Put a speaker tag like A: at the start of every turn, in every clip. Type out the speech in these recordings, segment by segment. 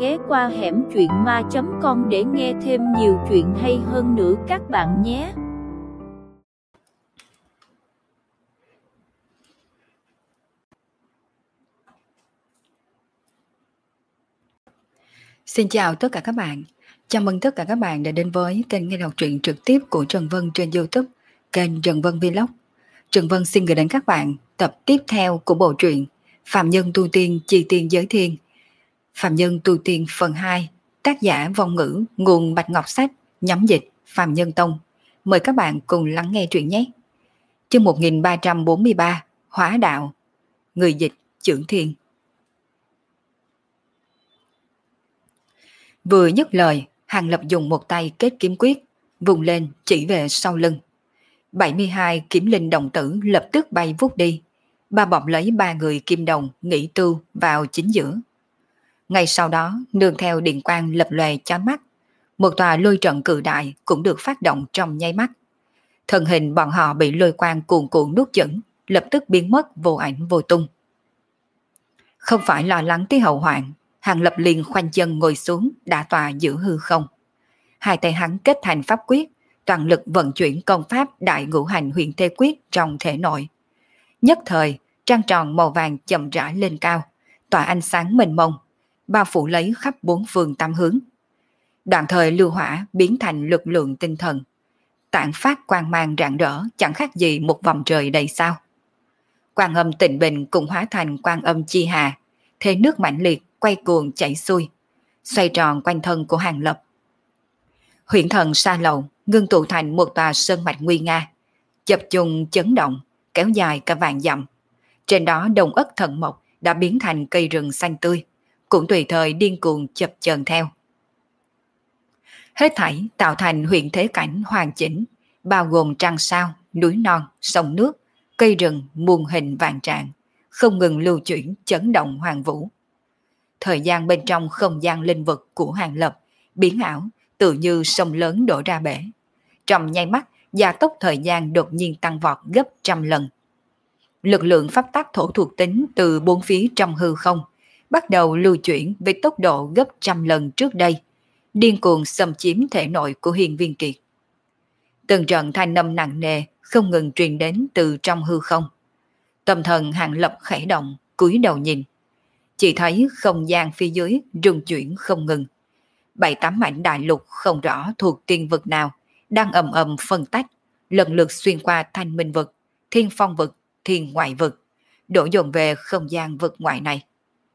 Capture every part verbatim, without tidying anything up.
A: ghé qua hẻm truyện ma chấm com để nghe thêm nhiều chuyện hay hơn nữa các bạn nhé.
B: Xin chào tất cả các bạn. Chào mừng tất cả các bạn đã đến với kênh nghe đọc truyện trực tiếp của Trần Vân trên YouTube, kênh Trần Vân Vlog. Trần Vân xin gửi đến các bạn tập tiếp theo của bộ truyện Phạm Nhân Tu Tiên Chi Tiên Giới Thiên. Phạm Nhân Tu Tiên phần hai, tác giả Vong Ngữ, nguồn Bạch Ngọc Sách, nhóm dịch Phạm Nhân Tông. Mời các bạn cùng lắng nghe truyện nhé. Chương một nghìn ba trăm bốn mươi ba, Hóa Đạo. Người dịch Chưởng Thiên. Vừa dứt lời, Hàng Lập dùng một tay kết kiếm quyết, vùng lên chỉ về sau lưng. bảy mươi hai kiếm linh đồng tử lập tức bay vút đi, ba bọc lấy ba người kim đồng nghỉ tu vào chính giữa. Ngay sau đó, nương theo điện quang lập lòe chói mắt, một tòa lôi trận cự đại cũng được phát động trong nháy mắt. Thân hình bọn họ bị lôi quang cuồn cuộn nuốt chửng, lập tức biến mất vô ảnh vô tung. Không phải lo lắng tới hậu hoạn, Hàng Lập liền khoanh chân ngồi xuống đả tọa giữa hư không. Hai tay hắn kết thành pháp quyết, toàn lực vận chuyển công pháp đại ngũ hành huyền thế quyết trong thể nội. Nhất thời, trăng tròn màu vàng chậm rãi lên cao, tỏa ánh sáng mênh mông, bao phủ lấy khắp bốn phương tám hướng. Đoạn thời lưu hỏa biến thành lực lượng tinh thần, tản phát quang mang rạng rỡ chẳng khác gì một vòng trời đầy sao. Quang âm tịnh bình cũng hóa thành quang âm chi hà, thế nước mãnh liệt quay cuồng chảy xuôi, xoay tròn quanh thân của Hàng Lập. Huyễn thần sa lậu ngưng tụ thành một tòa sơn mạch nguy nga, chập trùng chấn động, kéo dài cả vạn dặm. Trên đó đồng ất thần mộc đã biến thành cây rừng xanh tươi, cũng tùy thời điên cuồng chập chờn theo. Hết thảy tạo thành huyễn thế cảnh hoàn chỉnh, bao gồm trăng sao, núi non, sông nước, cây rừng muôn hình vạn trạng, không ngừng lưu chuyển chấn động hoàng vũ. Thời gian bên trong không gian linh vực của Hàng Lập biến ảo, tự như sông lớn đổ ra bể. Trong nháy mắt, gia tốc thời gian đột nhiên tăng vọt gấp trăm lần. Lực lượng pháp tắc thổ thuộc tính từ bốn phía trong hư không bắt đầu lưu chuyển với tốc độ gấp trăm lần trước đây, điên cuồng xâm chiếm thể nội của Hiên Viên Kiệt. Từng trận thanh âm nặng nề không ngừng truyền đến từ trong hư không. Tâm thần Hàng Lập khẽ động, cúi đầu nhìn. Chỉ thấy không gian phía dưới rung chuyển không ngừng. Bảy tám mảnh đại lục không rõ thuộc tiên vực nào đang ầm ầm phân tách, lần lượt xuyên qua Thanh Minh vực, Thiên Phong vực, Thiên Ngoại vực, đổ dồn về không gian vực ngoại này.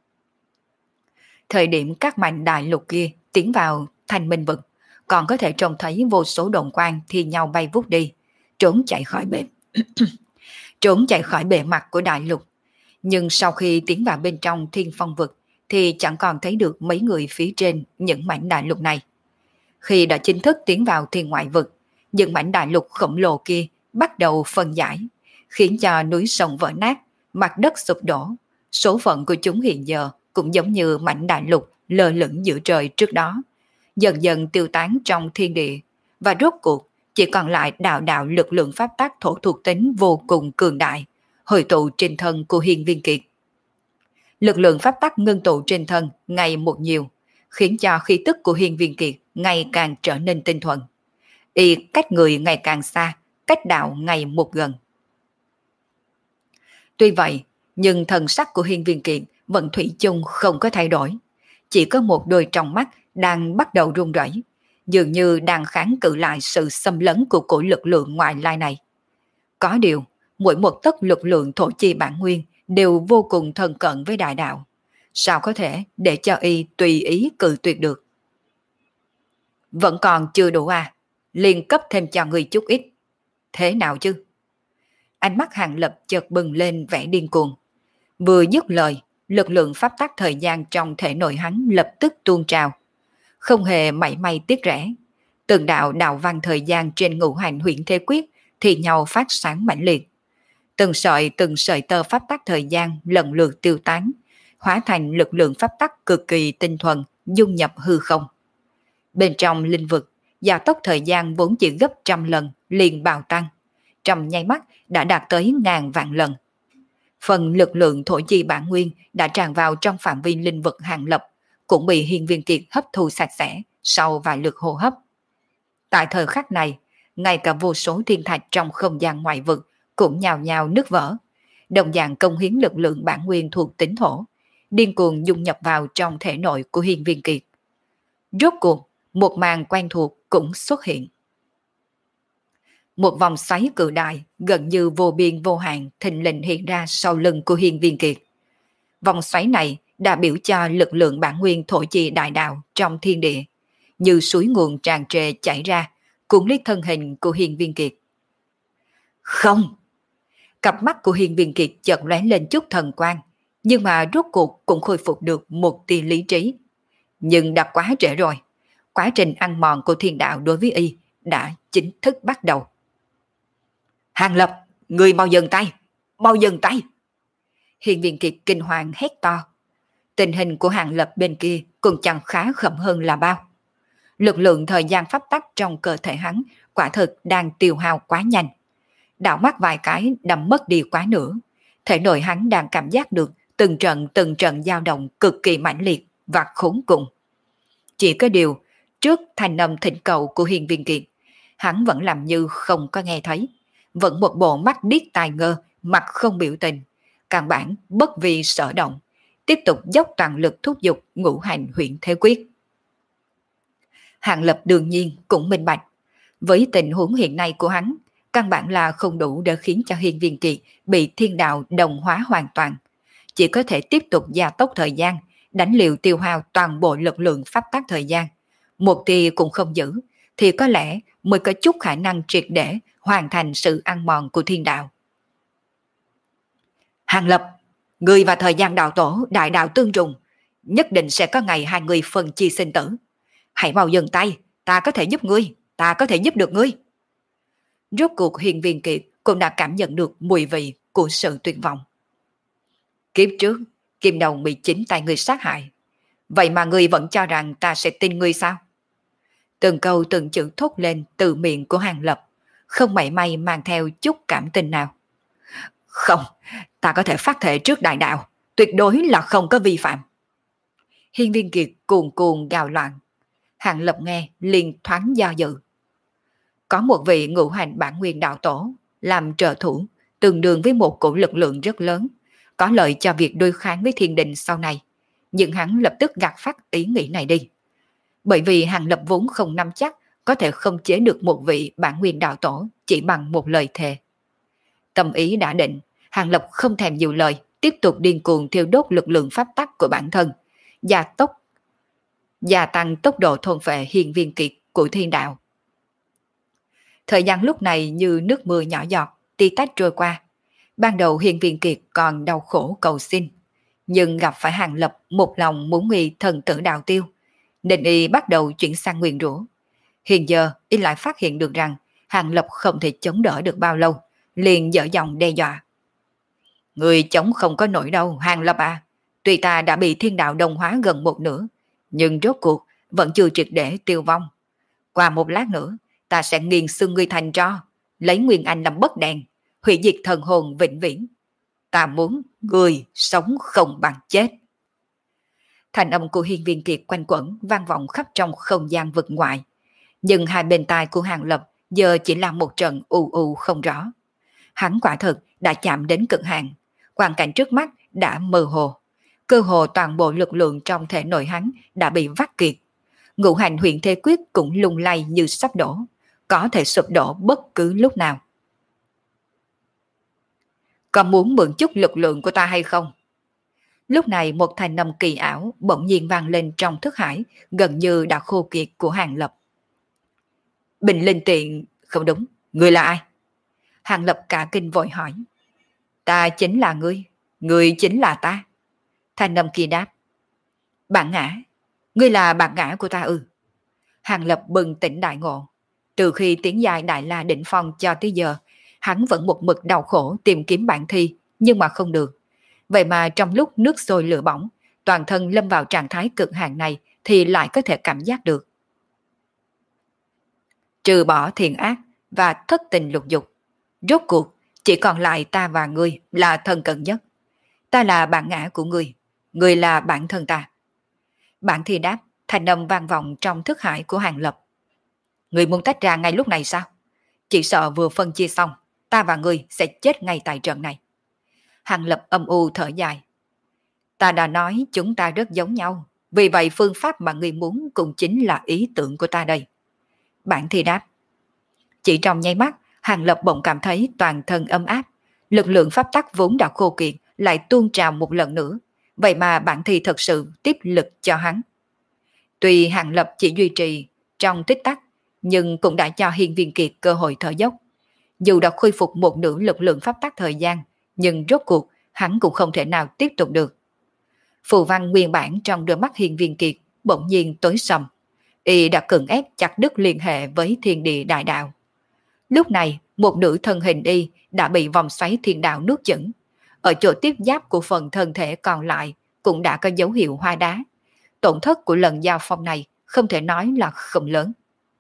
B: Thời điểm các mảnh đại lục kia tiến vào Thanh Minh vực, còn có thể trông thấy vô số đồn quang thi nhau bay vút đi, trốn chạy khỏi bề trốn chạy khỏi bề mặt của đại lục. Nhưng sau khi tiến vào bên trong Thiên Phong vực thì chẳng còn thấy được mấy người phía trên những mảnh đại lục này. Khi đã chính thức tiến vào Thiên Ngoại vực, những mảnh đại lục khổng lồ kia bắt đầu phân giải, khiến cho núi sông vỡ nát, mặt đất sụp đổ. Số phận của chúng hiện giờ cũng giống như mảnh đại lục lơ lửng giữa trời trước đó, dần dần tiêu tán trong thiên địa, và rốt cuộc chỉ còn lại đạo đạo lực lượng pháp tắc thổ thuộc tính vô cùng cường đại, hội tụ trên thân của Hiên Viên Kiệt. Lực lượng pháp tắc ngưng tụ trên thân ngày một nhiều, khiến cho khí tức của Hiên Viên Kiệt ngày càng trở nên tinh thuần. Y cách người ngày càng xa, cách đạo ngày một gần. Tuy vậy, nhưng thần sắc của Hiên Viên Kiệt vẫn thủy chung không có thay đổi. Chỉ có một đôi trong mắt đang bắt đầu run rẩy, dường như đang kháng cự lại sự xâm lấn của cổ lực lượng ngoại lai này. Có điều, mỗi một tấc lực lượng thổ chi bản nguyên đều vô cùng thân cận với đại đạo. Sao có thể để cho y tùy ý cự tuyệt được? Vẫn còn chưa đủ à? Liền cấp thêm cho người chút ít. Thế nào chứ? Ánh mắt Hàng Lập chợt bừng lên vẻ điên cuồng. Vừa dứt lời, lực lượng pháp tắc thời gian trong thể nội hắn lập tức tuôn trào. Không hề mảy may tiếc rẻ. Từng đạo đạo văn thời gian trên ngũ hành huyễn thế quyết thì nhau phát sáng mãnh liệt. Từng sợi từng sợi tơ pháp tắc thời gian lần lượt tiêu tán, hóa thành lực lượng pháp tắc cực kỳ tinh thuần, dung nhập hư không. Bên trong linh vực, gia tốc thời gian vốn chỉ gấp trăm lần liền bạo tăng, trong nháy mắt đã đạt tới ngàn vạn lần. Phần lực lượng thổ chi bản nguyên đã tràn vào trong phạm vi linh vực Hàng Lập, cũng bị Hiên Viên Kiệt hấp thu sạch sẽ sau vài lượt hô hấp. Tại thời khắc này, ngay cả vô số thiên thạch trong không gian ngoại vực cũng nhào nhào nứt vỡ, đồng dạng công hiến lực lượng bản nguyên thuộc tính thổ, điên cuồng dung nhập vào trong thể nội của Hiên Viên Kiệt. Rốt cuộc, một màn quen thuộc cũng xuất hiện. Một vòng xoáy cự đại gần như vô biên vô hạn thình lình hiện ra sau lưng của Hiên Viên Kiệt. Vòng xoáy này đã biểu cho lực lượng bản nguyên thổ chi đại đạo trong thiên địa, như suối nguồn tràn trề chảy ra, cuốn lấy thân hình của Hiên Viên Kiệt. Không! Cặp mắt của Hiên Viên Kiệt chợt lóe lên chút thần quang, nhưng mà rốt cuộc cũng khôi phục được một tia lý trí. Nhưng đã quá trễ rồi, quá trình ăn mòn của thiên đạo đối với y đã chính thức bắt đầu. Hàng Lập, người mau dừng tay, mau dừng tay! Hiên Viên Kiệt kinh hoàng hét to. Tình hình của Hàng Lập bên kia cũng chẳng khá khẩm hơn là bao. Lực lượng thời gian pháp tắc trong cơ thể hắn quả thực đang tiêu hao quá nhanh. Đảo mắt vài cái đâm mất đi quá nửa. Thể nội hắn đang cảm giác được từng trận từng trận dao động cực kỳ mãnh liệt và khốn cùng. Chỉ có điều, trước thanh âm thỉnh cầu của Hiên Viên Kiệt, hắn vẫn làm như không có nghe thấy, vẫn một bộ mắt điếc tai ngơ, mặt không biểu tình, căn bản bất vi sở động, tiếp tục dốc toàn lực thúc giục ngũ hành huyện thế quyết. Hàng Lập đương nhiên cũng minh bạch, với tình huống hiện nay của hắn, căn bản là không đủ để khiến cho Hiên Viên Kiệt bị thiên đạo đồng hóa hoàn toàn, chỉ có thể tiếp tục gia tốc thời gian, đánh liều tiêu hao toàn bộ lực lượng pháp tắc thời gian. Một tia cũng không giữ, thì có lẽ mới có chút khả năng triệt để hoàn thành sự ăn mòn của thiên đạo. Hàng Lập, người và thời gian đạo tổ đại đạo tương trùng, nhất định sẽ có ngày hai người phân chia sinh tử. Hãy mau dừng tay, ta có thể giúp ngươi, ta có thể giúp được ngươi. Rốt cuộc Hiên Viên Kiệt cũng đã cảm nhận được mùi vị của sự tuyệt vọng. Kiếp trước, Kim Đồng bị chính tay ngươi sát hại. Vậy mà ngươi vẫn cho rằng ta sẽ tin ngươi sao? Từng câu từng chữ thốt lên từ miệng của Hàng Lập, không mảy may mang theo chút cảm tình nào. Không, ta có thể phát thệ trước đại đạo, tuyệt đối là không có vi phạm. Hiên Viên Kiệt cuồn cuồn gào loạn. Hàng Lập nghe liền thoáng do dự. Có một vị ngũ hành bản nguyên đạo tổ làm trợ thủ, tương đương với một cổ lực lượng rất lớn, có lợi cho việc đối kháng với thiên đình sau này. Nhưng hắn lập tức gạt phát ý nghĩ này đi. Bởi vì Hàng Lập vốn không nắm chắc có thể không chế được một vị bản nguyên đạo tổ chỉ bằng một lời thề. Tâm ý đã định, Hàng Lập không thèm nhiều lời, tiếp tục điên cuồng thiêu đốt lực lượng pháp tắc của bản thân, gia tốc, gia tăng tốc độ thôn phệ Hiên Viên Kiệt của thiên đạo. Thời gian lúc này như nước mưa nhỏ giọt, tí tách trôi qua. Ban đầu Hiên Viên Kiệt còn đau khổ cầu xin, nhưng gặp phải Hàng Lập một lòng muốn y thần tử đạo tiêu, nên y bắt đầu chuyển sang nguyền rủa. Hiện giờ y lại phát hiện được rằng Hàng Lập không thể chống đỡ được bao lâu, liền dở giọng đe dọa. Người chống không có nổi đâu, Hàng Lập à. Tuy ta đã bị thiên đạo đồng hóa gần một nửa, nhưng rốt cuộc vẫn chưa triệt để tiêu vong. Qua một lát nữa, ta sẽ nghiền xương ngươi thành tro, lấy Nguyên Anh làm bất đèn, hủy diệt thần hồn vĩnh viễn. Ta muốn người sống không bằng chết. Thành âm của Hiên Viên Kiệt quanh quẩn vang vọng khắp trong không gian vực ngoại. Nhưng hai bên tai của Hàng Lập giờ chỉ là một trận u u không rõ. Hắn quả thực đã chạm đến cực hạn, quang cảnh trước mắt đã mơ hồ. Cơ hồ toàn bộ lực lượng trong thể nội hắn đã bị vắt kiệt. Ngũ hành huyện thế quyết cũng lung lay như sắp đổ, có thể sụp đổ bất cứ lúc nào. Có muốn mượn chút lực lượng của ta hay không? Lúc này một thanh âm kỳ ảo bỗng nhiên vang lên trong thức hải, gần như đã khô kiệt của Hàng Lập. Bình Linh Tiện, không đúng, ngươi là ai? Hàng Lập cả kinh vội hỏi. Ta chính là ngươi, ngươi chính là ta. Thanh âm kia đáp. Bản ngã, ngươi là bản ngã của ta ư? Hàng Lập bừng tỉnh đại ngộ. Từ khi tiến giai Đại La đỉnh phong cho tới giờ, hắn vẫn một mực đau khổ tìm kiếm bản thi, nhưng mà không được. Vậy mà trong lúc nước sôi lửa bỏng, toàn thân lâm vào trạng thái cực hạn này thì lại có thể cảm giác được. Trừ bỏ thiện ác và thất tình lục dục, rốt cuộc chỉ còn lại ta và ngươi là thân cận nhất. Ta là bản ngã của ngươi, ngươi là bản thân ta. Bạn thì đáp, thanh âm vang vọng trong thức hải của Hàng Lập. Người muốn tách ra ngay lúc này sao? Chỉ sợ vừa phân chia xong, ta và người sẽ chết ngay tại trận này. Hàng Lập âm u thở dài. Ta đã nói chúng ta rất giống nhau, vì vậy phương pháp mà người muốn cũng chính là ý tưởng của ta đây. Bạn thì đáp. Chỉ trong nháy mắt, Hàng Lập bỗng cảm thấy toàn thân ấm áp. Lực lượng pháp tắc vốn đã khô kiệt lại tuôn trào một lần nữa. Vậy mà bản thì thật sự tiếp lực cho hắn. Tuy Hàng Lập chỉ duy trì trong tích tắc, nhưng cũng đã cho Hiên Viên Kiệt cơ hội thở dốc. Dù đã khôi phục một nửa lực lượng pháp tắc thời gian, nhưng rốt cuộc hắn cũng không thể nào tiếp tục được. Phù văn nguyên bản trong đôi mắt Hiên Viên Kiệt bỗng nhiên tối sầm. Y đã cưỡng ép chặt đứt liên hệ với thiên địa đại đạo. Lúc này, một nửa thân hình Y đã bị vòng xoáy thiên đạo nuốt chửng. Ở chỗ tiếp giáp của phần thân thể còn lại cũng đã có dấu hiệu hoa đá. Tổn thất của lần giao phong này không thể nói là không lớn.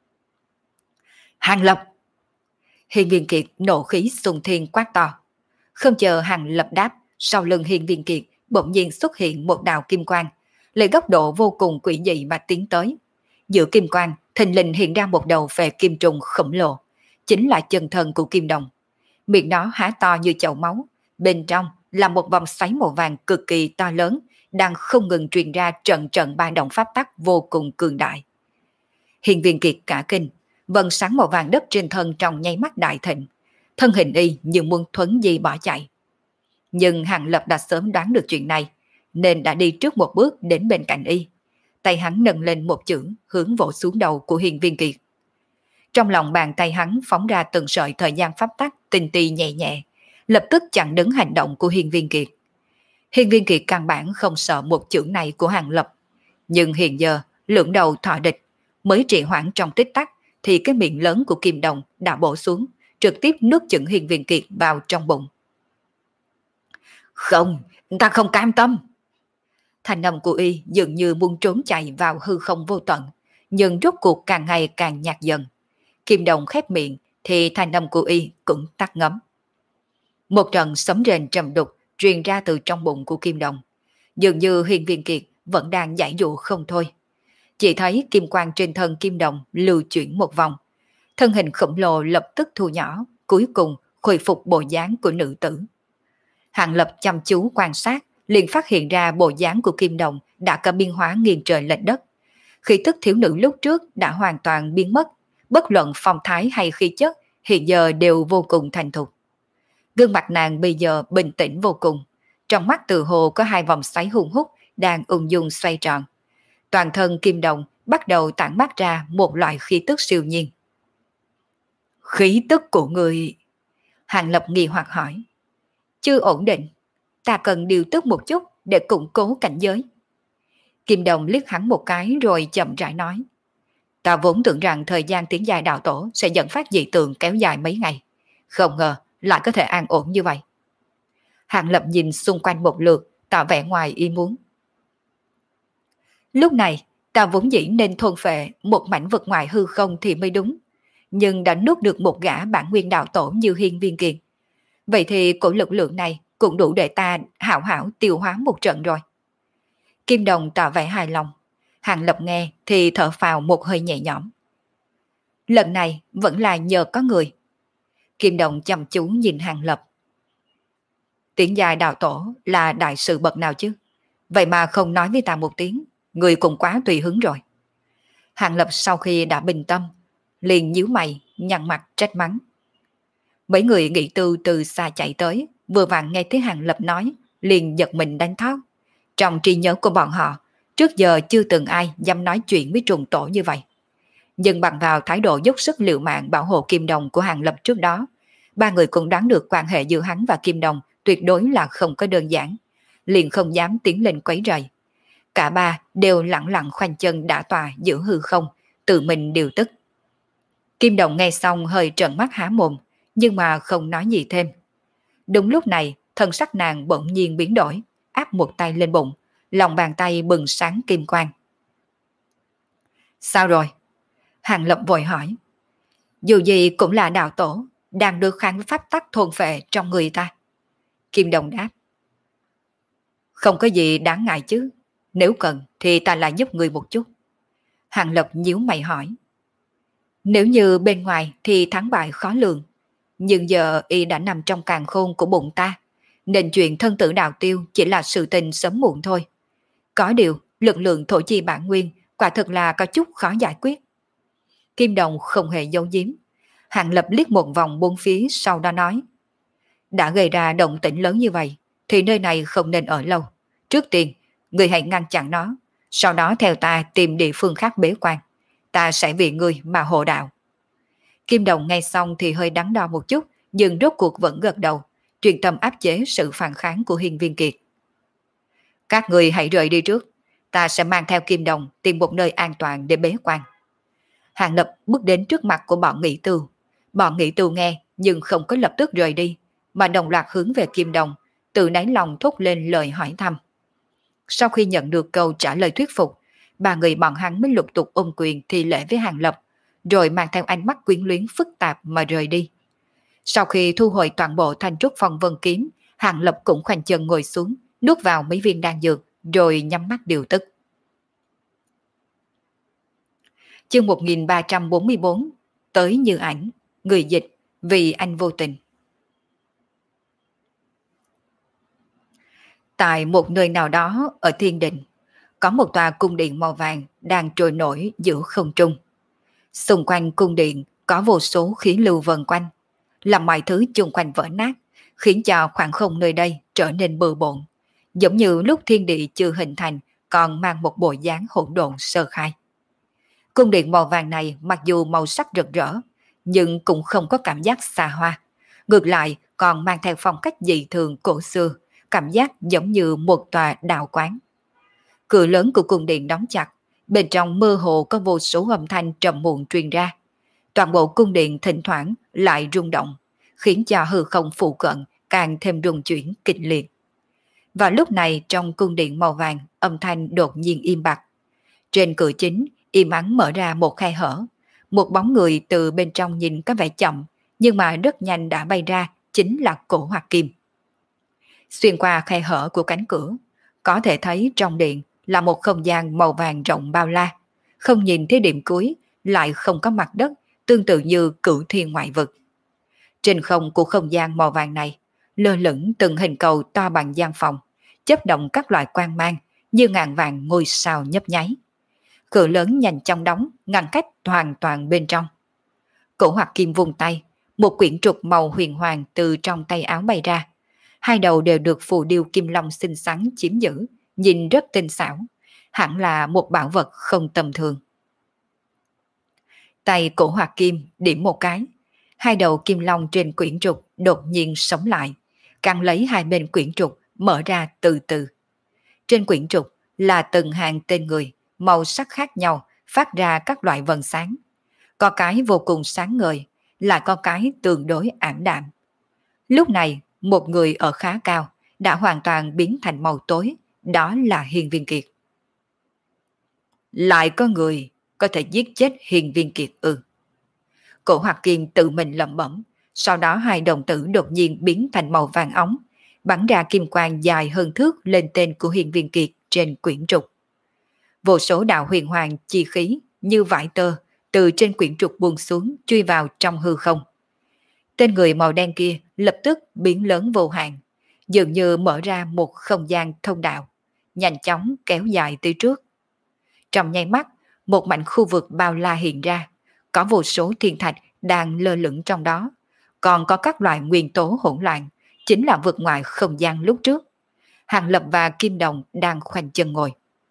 B: Hàng Lập! Hiên Viên Kiệt nộ khí xung thiên quát to. Không chờ Hàng Lập đáp, sau lưng Hiên Viên Kiệt bỗng nhiên xuất hiện một đạo kim quang, lấy góc độ vô cùng quỷ dị mà tiến tới. Giữa kim quang, thình lình hiện ra một đầu về kim trùng khổng lồ, chính là chân thân của Kim Đồng. Miệng nó há to như chậu máu, bên trong là một vòng xoáy màu vàng cực kỳ to lớn, đang không ngừng truyền ra trận trận ba động pháp tắc vô cùng cường đại. Hiên Viên Kiệt cả kinh, vầng sáng màu vàng đất trên thân trong nháy mắt đại thịnh, thân hình Y như muốn thuấn di bỏ chạy. Nhưng Hàng Lập đã sớm đoán được chuyện này, nên đã đi trước một bước đến bên cạnh Y. Tay hắn nâng lên một chưởng hướng vỗ xuống đầu của Hiên Viên Kiệt. Trong lòng bàn tay hắn phóng ra từng sợi thời gian pháp tắc tinh ti nhẹ nhẹ, lập tức chặn đứng hành động của Hiên Viên Kiệt. Hiên Viên Kiệt căn bản không sợ một chưởng này của Hàng Lập, nhưng hiện giờ lưỡng đầu thọ địch, mới trì hoãn trong tích tắc thì cái miệng lớn của Kim Đồng đã bổ xuống, trực tiếp nuốt chửng Hiên Viên Kiệt vào trong bụng. Không, ta không cam tâm. Thanh âm của Y dường như muốn trốn chạy vào hư không vô tận, nhưng rốt cuộc càng ngày càng nhạt dần. Kim Đồng khép miệng thì thanh âm của Y cũng tắt ngấm. Một trận sấm rền trầm đục truyền ra từ trong bụng của Kim Đồng. Dường như Hiên Viên Kiệt vẫn đang giải dụ không thôi. Chỉ thấy kim quang trên thân Kim Đồng lưu chuyển một vòng. Thân hình khổng lồ lập tức thu nhỏ, cuối cùng khôi phục bộ dáng của nữ tử. Hàng Lập chăm chú quan sát, liền phát hiện ra bộ dáng của Kim Đồng đã có biến hóa nghiêng trời lệch đất. Khí tức thiếu nữ lúc trước đã hoàn toàn biến mất, bất luận phong thái hay khí chất hiện giờ đều vô cùng thành thục. Gương mặt nàng bây giờ bình tĩnh vô cùng, trong mắt từ hồ có hai vòng xoáy hung hút đang ung dung xoay tròn. Toàn thân Kim Đồng bắt đầu tản mát ra một loại khí tức siêu nhiên. Khí tức của người... Hàng Lập nghi hoặc hỏi. Chưa ổn định, ta cần điều tức một chút để củng cố cảnh giới. Kim Đồng liếc hắn một cái rồi chậm rãi nói. Ta vốn tưởng rằng thời gian tiến dài đạo tổ sẽ dẫn phát dị tượng kéo dài mấy ngày. Không ngờ lại có thể an ổn như vậy. Hàng Lập nhìn xung quanh một lượt, tỏ vẻ ngoài ý muốn. Lúc này, ta vốn dĩ nên thôn phệ một mảnh vật ngoài hư không thì mới đúng. Nhưng đã nuốt được một gã bản nguyên đạo tổ như Hiên Viên Kiệt. Vậy thì cổ lực lượng này cũng đủ để ta hảo hảo tiêu hóa một trận rồi. Kim Đồng tỏ vẻ hài lòng. Hàng Lập nghe thì thở phào một hơi nhẹ nhõm. Lần này vẫn là nhờ có người. Kim Đồng chăm chú nhìn Hàng Lập. Tiếng dài đạo tổ là đại sự bậc nào chứ? Vậy mà không nói với ta một tiếng, người cũng quá tùy hứng rồi. Hàng Lập sau khi đã bình tâm, liền nhíu mày, nhăn mặt trách mắng. Mấy người nghị tư từ xa chạy tới, vừa vặn nghe thấy Hàng Lập nói, liền giật mình đánh thót. Trong trí nhớ của bọn họ, trước giờ chưa từng ai dám nói chuyện với trùng tổ như vậy. Nhưng bằng vào thái độ dốc sức liều mạng bảo hộ Kim Đồng của Hàng Lập trước đó, ba người cũng đoán được quan hệ giữa hắn và Kim Đồng tuyệt đối là không có đơn giản, liền không dám tiến lên quấy rầy. Cả ba đều lặng lặng khoanh chân đã tòa giữa hư không, tự mình điều tức. Kim Đồng nghe xong hơi trợn mắt há mồm, nhưng mà không nói gì thêm. Đúng lúc này, thân sắc nàng bỗng nhiên biến đổi, áp một tay lên bụng, lòng bàn tay bừng sáng kim quang. Sao rồi? Hàng Lập vội hỏi. Dù gì cũng là đạo tổ, đang được kháng với pháp tắc thôn phệ trong người ta. Kim Đồng đáp. Không có gì đáng ngại chứ, Nếu cần thì ta lại giúp người một chút. Hàng Lập nhíu mày hỏi. Nếu như bên ngoài thì thắng bại khó lường. Nhưng giờ y đã nằm trong càn khôn của bụng ta, nên chuyện thân tử đạo tiêu chỉ là sự tình sớm muộn thôi. Có điều, lực lượng thổ chi bản nguyên quả thực là có chút khó giải quyết. Kim Đồng không hề giấu giếm. Hàng Lập liếc một vòng bốn phía, sau đó nói. Đã gây ra động tĩnh lớn như vậy, thì nơi này không nên ở lâu. Trước tiên, người hãy ngăn chặn nó, sau đó theo ta tìm địa phương khác bế quan. Ta sẽ vì người mà hộ đạo. Kim Đồng nghe xong thì hơi đắn đo một chút, nhưng rốt cuộc vẫn gật đầu, truyền tâm áp chế sự phản kháng của Hiên Viên Kiệt. Các người hãy rời đi trước, ta sẽ mang theo Kim Đồng tìm một nơi an toàn để bế quan. Hàng Lập bước đến trước mặt của bọn Nghị Tưu. Bọn Nghị Tưu nghe nhưng không có lập tức rời đi, mà đồng loạt hướng về Kim Đồng, tự đáy lòng thốt lên lời hỏi thăm. Sau khi nhận được câu trả lời thuyết phục, ba người bọn hắn mới lục tục ôm quyền thi lễ với Hàng Lập, rồi mang theo ánh mắt quyến luyến phức tạp mà rời đi. Sau khi thu hồi toàn bộ thanh trúc phong vân kiếm, Hàng Lập cũng khoanh chân ngồi xuống, nuốt vào mấy viên đan dược, rồi nhắm mắt điều tức. Chương một nghìn ba trăm bốn mươi bốn, tới Như Ảnh, người dịch, vì anh vô tình. Tại một nơi nào đó ở Thiên Đình, có một tòa cung điện màu vàng đang trôi nổi giữa không trung. Xung quanh cung điện có vô số khí lưu vần quanh, làm mọi thứ chung quanh vỡ nát, khiến cho khoảng không nơi đây trở nên bừa bộn, giống như lúc thiên địa chưa hình thành còn mang một bộ dáng hỗn độn sơ khai. Cung điện màu vàng này mặc dù màu sắc rực rỡ, nhưng cũng không có cảm giác xa hoa, ngược lại còn mang theo phong cách dị thường cổ xưa, cảm giác giống như một tòa đạo quán. Cửa lớn của cung điện đóng chặt, bên trong mơ hồ có vô số âm thanh trầm muộn truyền ra. Toàn bộ cung điện thỉnh thoảng lại rung động, khiến cho hư không phụ cận càng thêm rung chuyển kịch liệt. Và lúc này trong cung điện màu vàng, âm thanh đột nhiên im bặt. Trên cửa chính, im ắng mở ra một khe hở. Một bóng người từ bên trong nhìn có vẻ chậm, nhưng mà rất nhanh đã bay ra, chính là Cổ Hoạt Kim. Xuyên qua khe hở của cánh cửa, có thể thấy trong điện là một không gian màu vàng rộng bao la. Không nhìn thấy điểm cuối, lại không có mặt đất, tương tự như cửu thiên ngoại vực. Trên không của không gian màu vàng này, lơ lửng từng hình cầu to bằng gian phòng, chớp động các loại quang mang như ngàn vàng ngôi sao nhấp nháy. Cửa lớn nhanh chóng đóng, ngăn cách hoàn toàn bên trong. Cổ Hoạt Kim vung tay, một quyển trục màu huyền hoàng từ trong tay áo bay ra. Hai đầu đều được phù điêu kim long xinh xắn chiếm giữ, nhìn rất tinh xảo, hẳn là một bảo vật không tầm thường. Tay Cổ Hoạt Kim điểm một cái, hai đầu kim long trên quyển trục đột nhiên sống lại, căng lấy hai bên quyển trục mở ra từ từ. Trên quyển trục là từng hàng tên người, màu sắc khác nhau, phát ra các loại vầng sáng. Có cái vô cùng sáng ngời, lại có cái tương đối ảm đạm. Lúc này, một người ở khá cao đã hoàn toàn biến thành màu tối, đó là Hiên Viên Kiệt. Lại có người có thể giết chết Hiên Viên Kiệt ư? Cổ Hoạt Kim tự mình lẩm bẩm, sau đó hai đồng tử đột nhiên biến thành màu vàng óng, bắn ra kim quang dài hơn thước lên tên của Hiên Viên Kiệt trên quyển trục. Vô số đạo huyền hoàng chi khí như vải tơ từ trên quyển trục buông xuống, chui vào trong hư không. Tên người màu đen kia lập tức biến lớn vô hạn, dường như mở ra một không gian thông đạo, nhanh chóng kéo dài tới trước. Trong nháy mắt, một mảnh khu vực bao la hiện ra, có vô số thiên thạch đang lơ lửng trong đó, còn có các loại nguyên tố hỗn loạn, chính là vượt ngoài không gian lúc trước. Hàng Lập và Kim Đồng đang khoanh chân ngồi.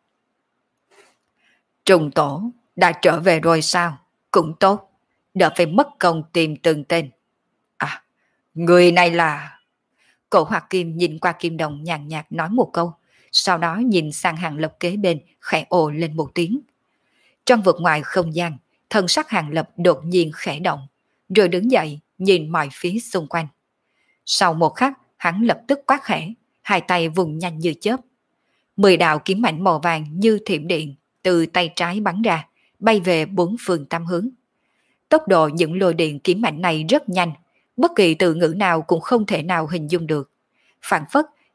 B: Trùng tổ đã trở về rồi sao? Cũng tốt, đỡ phải mất công tìm từng tên. À, người này là... Cổ Hoạt Kim nhìn qua Kim Đồng nhàn nhạt nói một câu, sau đó nhìn sang Hàng Lập kế bên, khẽ ồ lên một tiếng. Trong vực ngoài không gian, thân sắc Hàng Lập đột nhiên khẽ động, rồi đứng dậy nhìn mọi phía xung quanh. Sau một khắc, hắn lập tức quát khẽ, hai tay vùng nhanh như chớp. Mười đạo kiếm ảnh màu vàng như thiểm điện từ tay trái bắn ra, bay về bốn phương tám hướng. Tốc độ những lôi điện kiếm ảnh này rất nhanh, bất kỳ từ ngữ nào cũng không thể nào hình dung được. Phản phất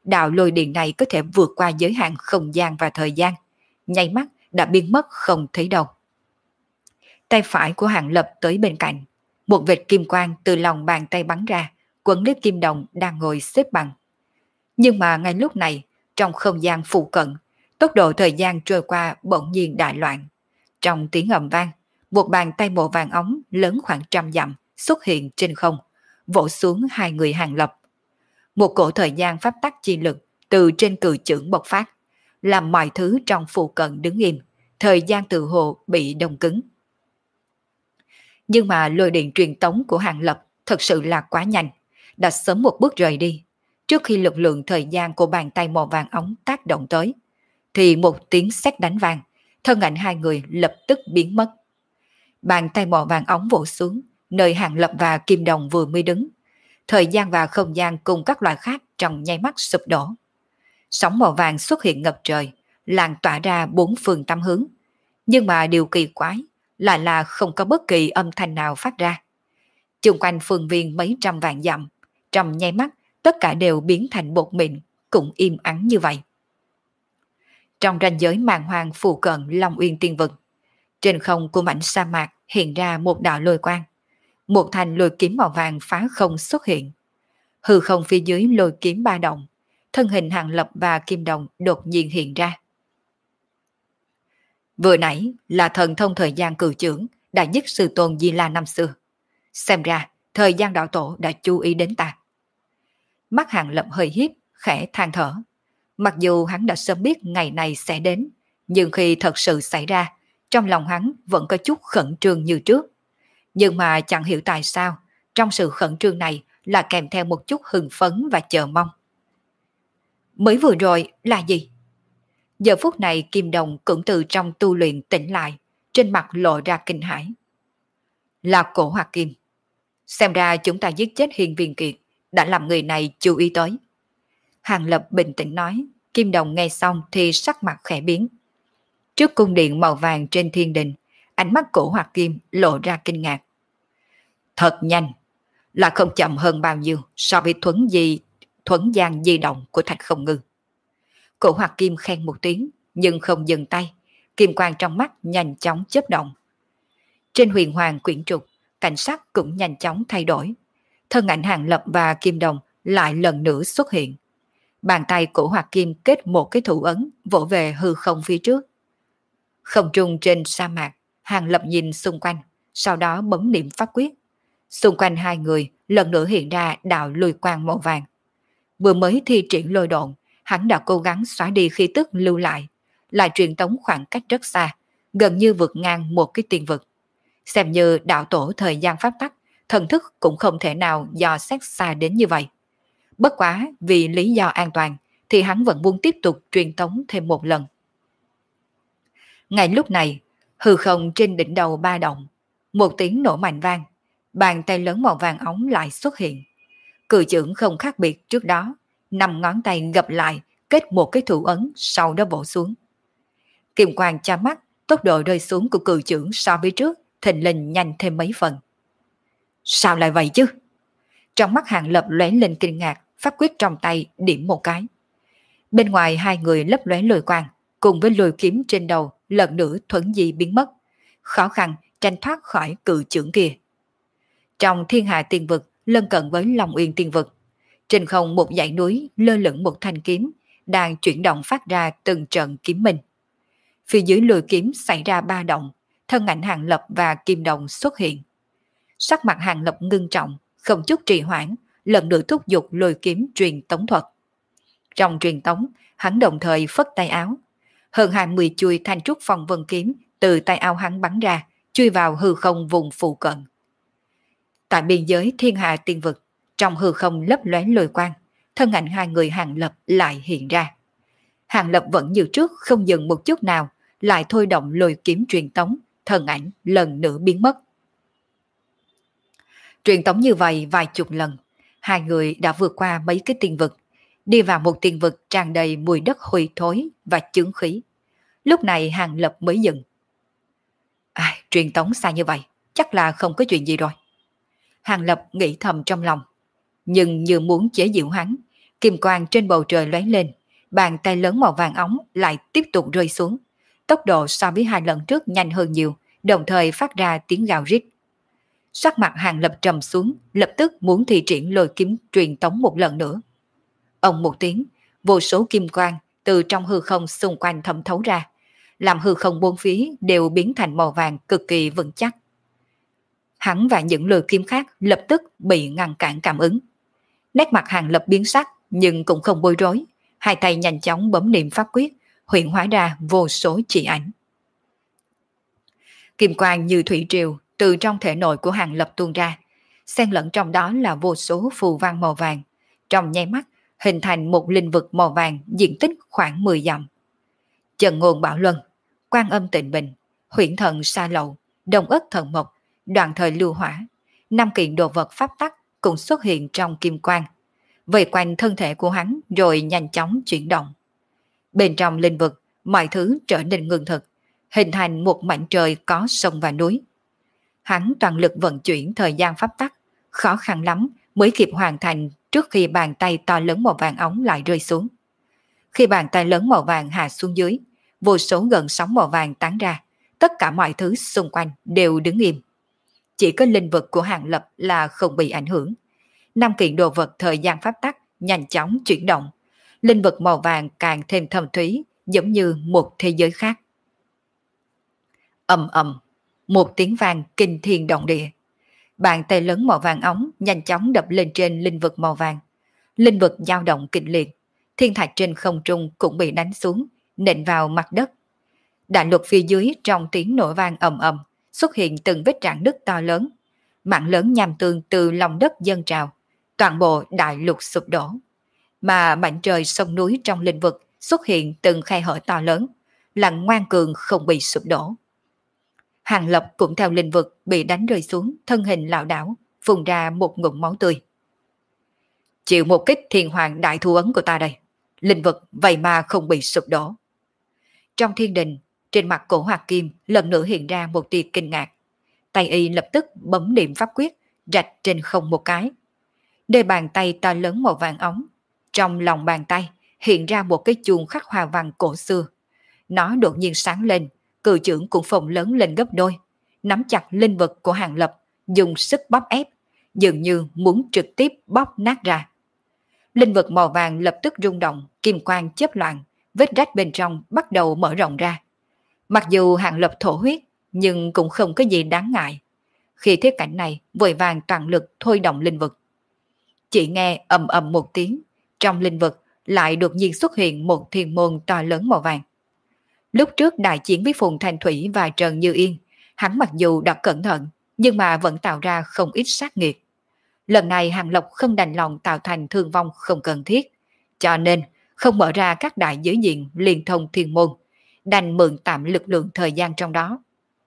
B: đạo lôi điện này có thể vượt qua giới hạn không gian và thời gian, nháy mắt đã biến mất không thấy đâu. Tay phải của Hàng Lập tới bên cạnh, một vệt kim quang từ lòng bàn tay bắn ra, quấn lấy Kim Đồng đang ngồi xếp bằng. Nhưng mà ngay lúc này, trong không gian phụ cận, tốc độ thời gian trôi qua bỗng nhiên đại loạn. Trong tiếng ầm vang, một bàn tay màu vàng óng lớn khoảng trăm dặm xuất hiện trên không, vỗ xuống hai người Hàng Lập. Một cổ thời gian pháp tắc chi lực từ trên cự chưởng bộc phát, làm mọi thứ trong phụ cận đứng im, thời gian tự hồ bị đông cứng. Nhưng mà lôi điện truyền tống của Hàng Lập thật sự là quá nhanh, đã sớm một bước rời đi. Trước khi lực lượng thời gian của bàn tay màu vàng óng tác động tới, thì một tiếng sét đánh vang, thân ảnh hai người lập tức biến mất. Bàn tay màu vàng óng vỗ xuống, nơi Hàng Lập và Kim Đồng vừa mới đứng. Thời gian và không gian cùng các loài khác trong nháy mắt sụp đổ. Sóng màu vàng xuất hiện ngập trời, lan tỏa ra bốn phương tám hướng. Nhưng mà điều kỳ quái lại là không có bất kỳ âm thanh nào phát ra. Chung quanh phương viên mấy trăm vạn dặm, trong nháy mắt tất cả đều biến thành bột mịn, cũng im ắng như vậy. Trong ranh giới màn hoang phụ cận Long Uyên Tiên Vực, trên không của mảnh sa mạc hiện ra một đạo lôi quang. Một thanh lôi kiếm màu vàng phá không xuất hiện. Hư không phía dưới lôi kiếm ba động, thân hình Hàng Lập và Kim Đồng đột nhiên hiện ra. Vừa nãy là thần thông thời gian cử trưởng đã giết sư tôn Di La năm xưa. Xem ra thời gian đạo tổ đã chú ý đến ta. Mắt Hàng Lập hơi hiếp, khẽ than thở. Mặc dù hắn đã sớm biết ngày này sẽ đến, nhưng khi thật sự xảy ra, trong lòng hắn vẫn có chút khẩn trương như trước. Nhưng mà chẳng hiểu tại sao, trong sự khẩn trương này là kèm theo một chút hưng phấn và chờ mong. Mới vừa rồi là gì? Giờ phút này Kim Đồng cũng từ trong tu luyện tỉnh lại, trên mặt lộ ra kinh hãi. Là cổ Hoạt Kim. Xem ra chúng ta giết chết Hiên Viên Kiệt, đã làm người này chú ý tới. Hàng Lập bình tĩnh nói, Kim Đồng nghe xong thì sắc mặt khẽ biến. Trước cung điện màu vàng trên thiên đình, ánh mắt cổ Hoạt Kim lộ ra kinh ngạc. Thật nhanh, là không chậm hơn bao nhiêu so với thuấn di, thuấn gian di động của Thạch Không Ngư. Cổ Hoạt Kim khen một tiếng, nhưng không dừng tay, kim quang trong mắt nhanh chóng chớp động. Trên huyền hoàng quyển trục, cảnh sắc cũng nhanh chóng thay đổi. Thân ảnh Hàng Lập và Kim Đồng lại lần nữa xuất hiện. Bàn tay cổ Hoạt Kim kết một cái thủ ấn vỗ về hư không phía trước. Không trung trên sa mạc, Hàng Lập nhìn xung quanh, sau đó bấm niệm pháp quyết. Xung quanh hai người lần nữa hiện ra đạo lôi quang màu vàng. Vừa mới thi triển lôi độn, hắn đã cố gắng xóa đi khí tức lưu lại, lại truyền tống khoảng cách rất xa, gần như vượt ngang một cái tiên vực. Xem như đạo tổ thời gian pháp tắc, thần thức cũng không thể nào dò xét xa đến như vậy. Bất quá vì lý do an toàn thì hắn vẫn muốn tiếp tục truyền tống thêm một lần. Ngay lúc này, hư không trên đỉnh đầu ba động, một tiếng nổ mạnh vang, bàn tay lớn màu vàng óng lại xuất hiện. Cự chưởng không khác biệt trước đó, năm ngón tay gập lại, kết một cái thủ ấn, sau đó bổ xuống. Kim quang cha mắt, tốc độ rơi xuống của cự chưởng so với trước, thình lình nhanh thêm mấy phần. Sao lại vậy chứ? Trong mắt Hàng Lập lóe lên kinh ngạc, pháp quyết trong tay điểm một cái. Bên ngoài hai người lấp lóe lôi quang, cùng với lôi kiếm trên đầu lần nữa thuấn di biến mất, khó khăn tranh thoát khỏi cự chưởng kia. Trong thiên hạ tiên vực lân cận với Long Uyên Tiên Vực, trên không một dãy núi lơ lửng một thanh kiếm đang chuyển động phát ra từng trận kiếm minh. Phía dưới lôi kiếm xảy ra ba động, thân ảnh Hàng Lập và Kim Đồng xuất hiện. Sắc mặt Hàng Lập ngưng trọng, không chút trì hoãn, lần nữa thúc giục lôi kiếm truyền tống thuật. Trong truyền tống, hắn đồng thời phất tay áo. Hơn hai mươi chuôi thanh trúc phong vân kiếm từ tay áo hắn bắn ra, chui vào hư không vùng phụ cận. Tại biên giới thiên hạ tiên vực, trong hư không lấp lóe lôi quang, thân ảnh hai người Hàng Lập lại hiện ra. Hàng Lập vẫn như trước không dừng một chút nào, lại thôi động lôi kiếm truyền tống, thân ảnh lần nữa biến mất. Truyền tống như vậy vài chục lần, hai người đã vượt qua mấy cái tiên vực, đi vào một tiên vực tràn đầy mùi đất hôi thối và chướng khí. Lúc này Hàng Lập mới dừng. À, truyền tống xa như vậy, chắc là không có chuyện gì rồi. Hàng Lập nghĩ thầm trong lòng, nhưng như muốn chế giễu hắn, Kim quang trên bầu trời lóe lên, bàn tay lớn màu vàng óng lại tiếp tục rơi xuống. Tốc độ so với hai lần trước nhanh hơn nhiều, đồng thời phát ra tiếng gào rít. Sắc mặt Hàng Lập trầm xuống, lập tức muốn thi triển lôi kiếm truyền tống một lần nữa. Ông một tiếng, vô số kim quang từ trong hư không xung quanh thẩm thấu ra, làm hư không bốn phía đều biến thành màu vàng cực kỳ vững chắc. Hắn và những lôi kiếm khác lập tức bị ngăn cản cảm ứng. Nét mặt Hàng Lập biến sắc nhưng cũng không bối rối, hai tay nhanh chóng bấm niệm pháp quyết, hiện hóa ra vô số chỉ ảnh. Kim quang như thủy triều từ trong thể nội của Hàng Lập tuôn ra, xen lẫn trong đó là vô số phù văn màu vàng, trong nháy mắt hình thành một linh vực màu vàng diện tích khoảng mười dặm. Trần ngôn bảo luân, Quan âm tịnh bình, huyễn thần sa lậu, đồng ất thần mộc, đoạn thời lưu hỏa, năm kiện đồ vật pháp tắc cũng xuất hiện trong kim quang, vây quanh thân thể của hắn rồi nhanh chóng chuyển động. Bên trong linh vực, mọi thứ trở nên ngưng thực, hình thành một mảnh trời có sông và núi. Hắn toàn lực vận chuyển thời gian pháp tắc, khó khăn lắm mới kịp hoàn thành trước khi bàn tay to lớn màu vàng óng lại rơi xuống. Khi bàn tay lớn màu vàng hạ xuống dưới, vô số gần sóng màu vàng tán ra, tất cả mọi thứ xung quanh đều đứng im. Chỉ có linh vực của Hàng Lập là không bị ảnh hưởng. Năm kiện đồ vật thời gian pháp tắc nhanh chóng chuyển động. Linh vực màu vàng càng thêm thâm thúy, giống như một thế giới khác. Ầm ầm, một tiếng vang kinh thiên động địa. Bàn tay lớn màu vàng óng nhanh chóng đập lên trên linh vực màu vàng. Linh vực dao động kịch liệt, thiên thạch trên không trung cũng bị đánh xuống, nện vào mặt đất. Đại lục phía dưới trong tiếng nổ vang ầm ầm, xuất hiện từng vết rạn nứt to lớn. Mảng lớn nham tương từ lòng đất dâng trào, toàn bộ đại lục sụp đổ. Mà mảnh trời sông núi trong linh vực xuất hiện từng khe hở to lớn, là ngoan cường không bị sụp đổ. Hàng Lập cũng theo linh vực bị đánh rơi xuống, thân hình lảo đảo, phun ra một ngụm máu tươi. Chịu một kích thiên hoàng đại thu ấn của ta đây, linh vực vậy mà không bị sụp đổ. Trong thiên đình, trên mặt Cổ Hoạt Kim lần nữa hiện ra một tia kinh ngạc. Tay y lập tức bấm niệm pháp quyết, rạch trên không một cái. Đôi bàn tay to lớn màu vàng óng, trong lòng bàn tay hiện ra một cái chuông khắc hoa văn cổ xưa. Nó đột nhiên sáng lên, cự chưởng cũng phồng lớn lên gấp đôi, nắm chặt linh vực của Hàng Lập, dùng sức bóp ép, dường như muốn trực tiếp bóp nát ra. Linh vực màu vàng lập tức rung động, kim quang chớp loạn, vết rách bên trong bắt đầu mở rộng ra. Mặc dù Hàng Lập thổ huyết, nhưng cũng không có gì đáng ngại. Khi thấy cảnh này, vội vàng toàn lực thôi động linh vực. Chỉ nghe ầm ầm một tiếng, trong linh vực lại đột nhiên xuất hiện một thiên môn to lớn màu vàng. Lúc trước đại chiến với Phùng Thanh Thủy và Trần Như Yên, hắn mặc dù đã cẩn thận, nhưng mà vẫn tạo ra không ít sát nghiệt. Lần này Hàng Lập không đành lòng tạo thành thương vong không cần thiết, cho nên không mở ra các đại giới diện liên thông thiên môn, đành mượn tạm lực lượng thời gian trong đó.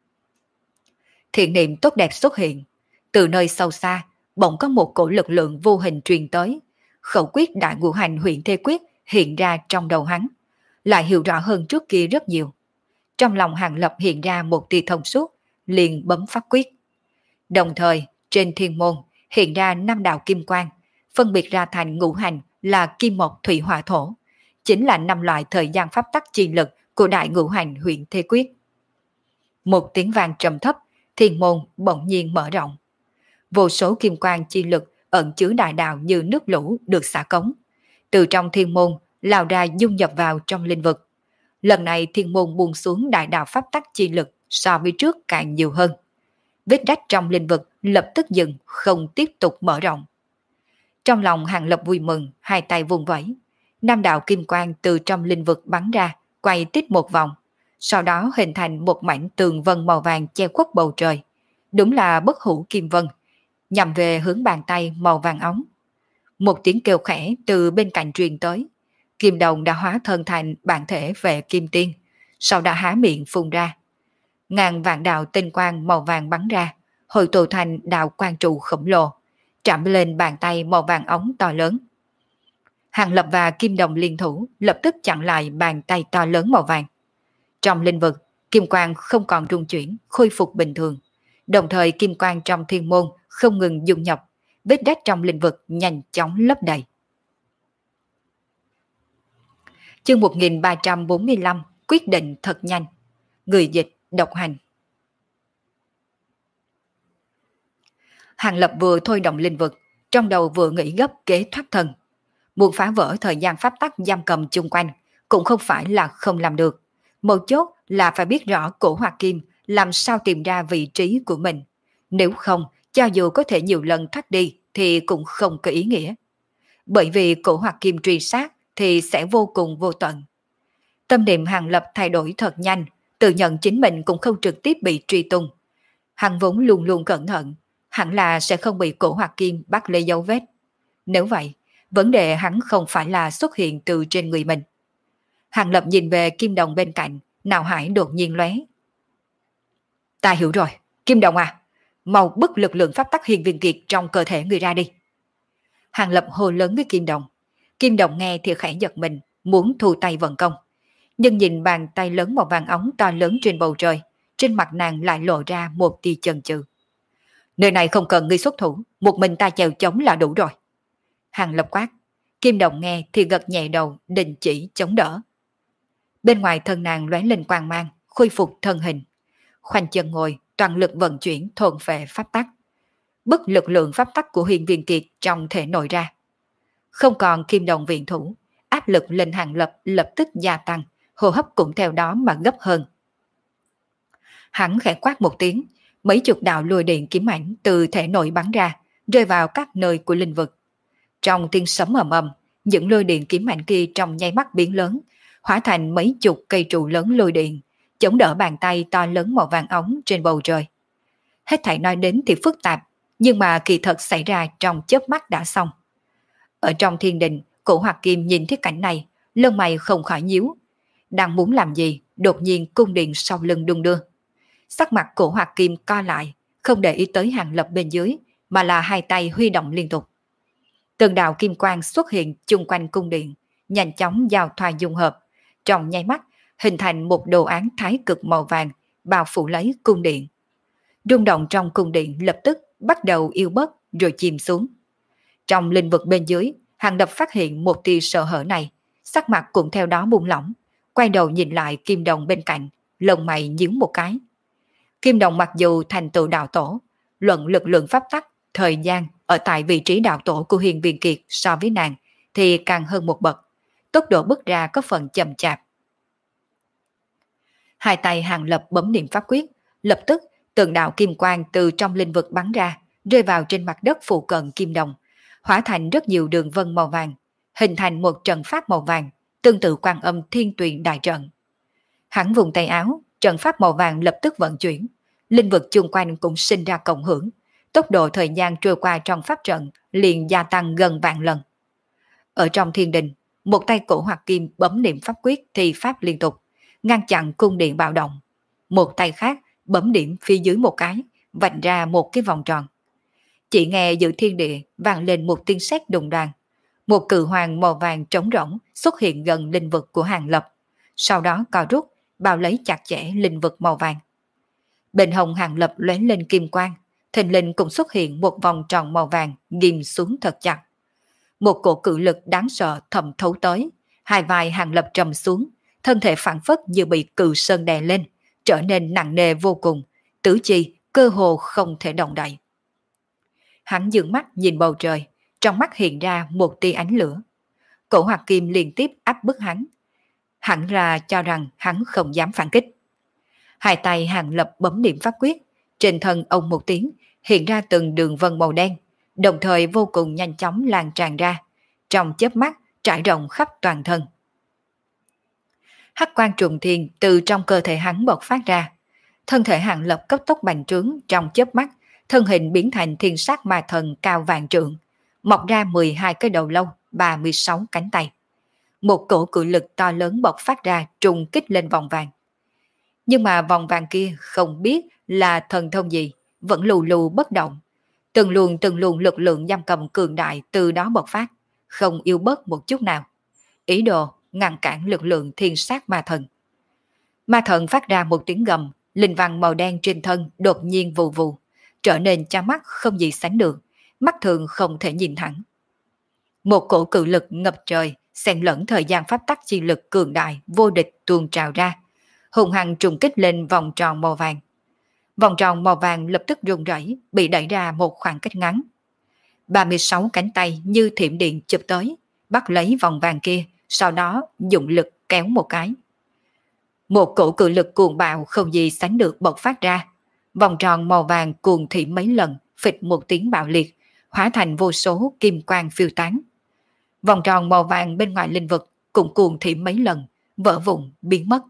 B: Thiện niệm tốt đẹp xuất hiện, từ nơi sâu xa, bỗng có một cổ lực lượng vô hình truyền tới, khẩu quyết đại ngũ hành huyện Thê Quyết hiện ra trong đầu hắn, lại hiểu rõ hơn trước kia rất nhiều. Trong lòng Hàng Lập hiện ra một tia thông suốt, liền bấm pháp quyết. Đồng thời, trên thiên môn hiện ra năm đạo kim quang, phân biệt ra thành ngũ hành là kim mộc thủy hỏa thổ, chính là năm loại thời gian pháp tắc chi lực của đại ngũ hành huyện Thê Quyết. Một tiếng vang trầm thấp, thiên môn bỗng nhiên mở rộng. Vô số kim quang chi lực ẩn chứa đại đạo như nước lũ được xả cống. Từ trong thiên môn lao ra dung nhập vào trong linh vực. Lần này thiên môn buông xuống đại đạo pháp tắc chi lực so với trước càng nhiều hơn. Vết rách trong linh vực lập tức dừng, không tiếp tục mở rộng. Trong lòng Hàng Lập vui mừng, hai tay vung vẩy. Năm đạo kim quang từ trong linh vực bắn ra, quay tít một vòng. Sau đó hình thành một mảnh tường vân màu vàng che khuất bầu trời. Đúng là bất hủ kim vân, nhằm về hướng bàn tay màu vàng óng. Một tiếng kêu khẽ từ bên cạnh truyền tới. Kim đồng đã hóa thân thành bản thể về kim tiên, sau đã há miệng phun ra. Ngàn vạn đạo tinh quang màu vàng bắn ra, hội tụ thành đạo quang trụ khổng lồ, chạm lên bàn tay màu vàng óng to lớn. Hàng Lập và Kim Đồng liên thủ lập tức chặn lại bàn tay to lớn màu vàng. Trong linh vực, kim quang không còn rung chuyển, khôi phục bình thường. Đồng thời kim quang trong thiên môn không ngừng dung nhập, vết rách trong linh vực nhanh chóng lấp đầy. Chương một nghìn ba trăm bốn mươi lăm, quyết định thật nhanh. Người dịch độc hành. Hàng Lập vừa thôi động linh vực, trong đầu vừa nghĩ gấp kế thoát thân. Muốn phá vỡ thời gian pháp tắc giam cầm chung quanh, cũng không phải là không làm được. Một chốt là phải biết rõ cổ Hoa Kim làm sao tìm ra vị trí của mình. Nếu không, cho dù có thể nhiều lần thoát đi thì cũng không có ý nghĩa. Bởi vì cổ Hoa Kim truy sát thì sẽ vô cùng vô tận. Tâm niệm Hàng Lập thay đổi thật nhanh, tự nhận chính mình cũng không trực tiếp bị truy tung. Hắn vốn luôn luôn cẩn thận, hẳn là sẽ không bị cổ Hoa Kim bắt lấy dấu vết. Nếu vậy, vấn đề hắn không phải là xuất hiện từ trên người mình. Hàng Lập nhìn về kim đồng bên cạnh, não hải đột nhiên lóe. Ta hiểu rồi, Kim Đồng à, mau bức lực lượng pháp tắc hiền viên kiệt trong cơ thể người ra đi. Hàng Lập hô lớn với Kim Đồng. Kim Đồng nghe thì khẽ giật mình, muốn thu tay vận công. Nhưng nhìn bàn tay lớn màu vàng óng to lớn trên bầu trời, trên mặt nàng lại lộ ra một tia chần chừ. Nơi này không cần ngươi xuất thủ, một mình ta chèo chống là đủ rồi. Hàng Lập quát. Kim Đồng nghe thì gật nhẹ đầu, đình chỉ chống đỡ. Bên ngoài thân nàng lóe lên quang mang, khôi phục thân hình. Khoanh chân ngồi, toàn lực vận chuyển thôn phệ pháp tắc. Bức lực lượng pháp tắc của Huyền Viên Kiệt trong thể nội ra. Không còn Kim Đồng viện thủ, áp lực lên Hàng Lập lập tức gia tăng, hô hấp cũng theo đó mà gấp hơn. Hắn khẽ quát một tiếng, mấy chục đạo lôi điện kiếm ảnh từ thể nội bắn ra, rơi vào các nơi của linh vực. Trong tiếng sấm ầm ầm, những lôi điện kiếm ảnh kia trong nháy mắt biến lớn, hóa thành mấy chục cây trụ lớn lôi điện, chống đỡ bàn tay to lớn màu vàng óng trên bầu trời. Hết thảy nói đến thì phức tạp, nhưng mà kỳ thật xảy ra trong chớp mắt đã xong. Ở trong thiên đình, cổ Hoa Kim nhìn thấy cảnh này, lông mày không khỏi nhíu. Đang muốn làm gì, đột nhiên cung điện sau lưng đung đưa. Sắc mặt cổ Hoa Kim co lại, không để ý tới Hàng Lập bên dưới, mà là hai tay huy động liên tục. Từng đạo kim quang xuất hiện chung quanh cung điện, nhanh chóng giao thoa dung hợp, trong nháy mắt hình thành một đồ án thái cực màu vàng bao phủ lấy cung điện. Rung động trong cung điện lập tức bắt đầu yếu bớt rồi chìm xuống. Trong linh vực bên dưới, Hàng Lập phát hiện một tia sợ hở này, sắc mặt cũng theo đó buông lỏng, quay đầu nhìn lại Kim Đồng bên cạnh, lông mày nhíu một cái. Kim Đồng mặc dù thành tựu đạo tổ, luận lực lượng pháp tắc, thời gian ở tại vị trí đạo tổ của Hiền Viên Kiệt so với nàng thì càng hơn một bậc, tốc độ bước ra có phần chậm chạp. Hai tay Hàng Lập bấm niệm pháp quyết, lập tức từng đạo kim quang từ trong linh vực bắn ra, rơi vào trên mặt đất phụ cận Kim Đồng, hóa thành rất nhiều đường vân màu vàng, hình thành một trận pháp màu vàng, tương tự Quan Âm Thiên Tuyền đại trận. Hắn vùng tay áo, trận pháp màu vàng lập tức vận chuyển, linh vực chung quanh cũng sinh ra cộng hưởng, tốc độ thời gian trôi qua trong pháp trận liền gia tăng gần vạn lần. Ở trong thiên đình, một tay cổ Hoa Kim bấm niệm pháp quyết thì pháp liên tục, ngăn chặn cung điện bạo động. Một tay khác bấm điểm phía dưới một cái, vạch ra một cái vòng tròn. Chỉ nghe giữa thiên địa vang lên một tiếng sét đùng đoàng. Một cự hoàng màu vàng trống rỗng xuất hiện gần linh vực của Hàng Lập, sau đó co rút, bao lấy chặt chẽ linh vực màu vàng. Bên hông Hàng Lập lóe lên kim quang, thình lình cũng xuất hiện một vòng tròn màu vàng ghim xuống thật chặt. Một cổ cự lực đáng sợ thẩm thấu tới, hai vai Hàng Lập trầm xuống, thân thể phản phất như bị cự sơn đè lên, trở nên nặng nề vô cùng, tứ chi cơ hồ không thể động đậy. Hắn dương mắt nhìn bầu trời, trong mắt hiện ra một tia ánh lửa. Cổ Hoa Kim liên tiếp áp bức hắn. Hẳn ra cho rằng hắn không dám phản kích. Hai tay Hàng Lập bấm niệm pháp quyết, trên thân ông một tiếng, hiện ra từng đường vân màu đen, đồng thời vô cùng nhanh chóng lan tràn ra, trong chớp mắt trải rộng khắp toàn thân. Hắc quang trùng thiên từ trong cơ thể hắn bộc phát ra, thân thể Hàng Lập cấp tốc bành trướng trong chớp mắt, thân hình biến thành thiên sát ma thần cao vạn trượng, mọc ra mười hai cái đầu lâu, ba mươi sáu cánh tay. Một cổ cự lực to lớn bộc phát ra trùng kích lên vòng vàng. Nhưng mà vòng vàng kia không biết là thần thông gì, vẫn lù lù bất động. Từng luồng từng luồng lực lượng giam cầm cường đại từ đó bộc phát, không yếu bớt một chút nào. Ý đồ ngăn cản lực lượng thiên sát ma thần. Ma thần phát ra một tiếng gầm, linh văn màu đen trên thân đột nhiên vù vù, trở nên chói mắt không gì sánh được, mắt thường không thể nhìn thẳng. Một cổ cự lực ngập trời xen lẫn thời gian pháp tắc chi lực cường đại vô địch tuôn trào ra, hùng hăng trùng kích lên vòng tròn màu vàng. Vòng tròn màu vàng lập tức rung rẩy, bị đẩy ra một khoảng cách ngắn. ba mươi sáu cánh tay như thiểm điện chụp tới, bắt lấy vòng vàng kia, sau đó dụng lực kéo một cái. Một cổ cự lực cuồng bạo không gì sánh được bộc phát ra. Vòng tròn màu vàng cuồng thiểm mấy lần, phịch một tiếng bạo liệt, hóa thành vô số kim quang phiêu tán. Vòng tròn màu vàng bên ngoài linh vực cũng cuồng thiểm mấy lần, vỡ vụn biến mất.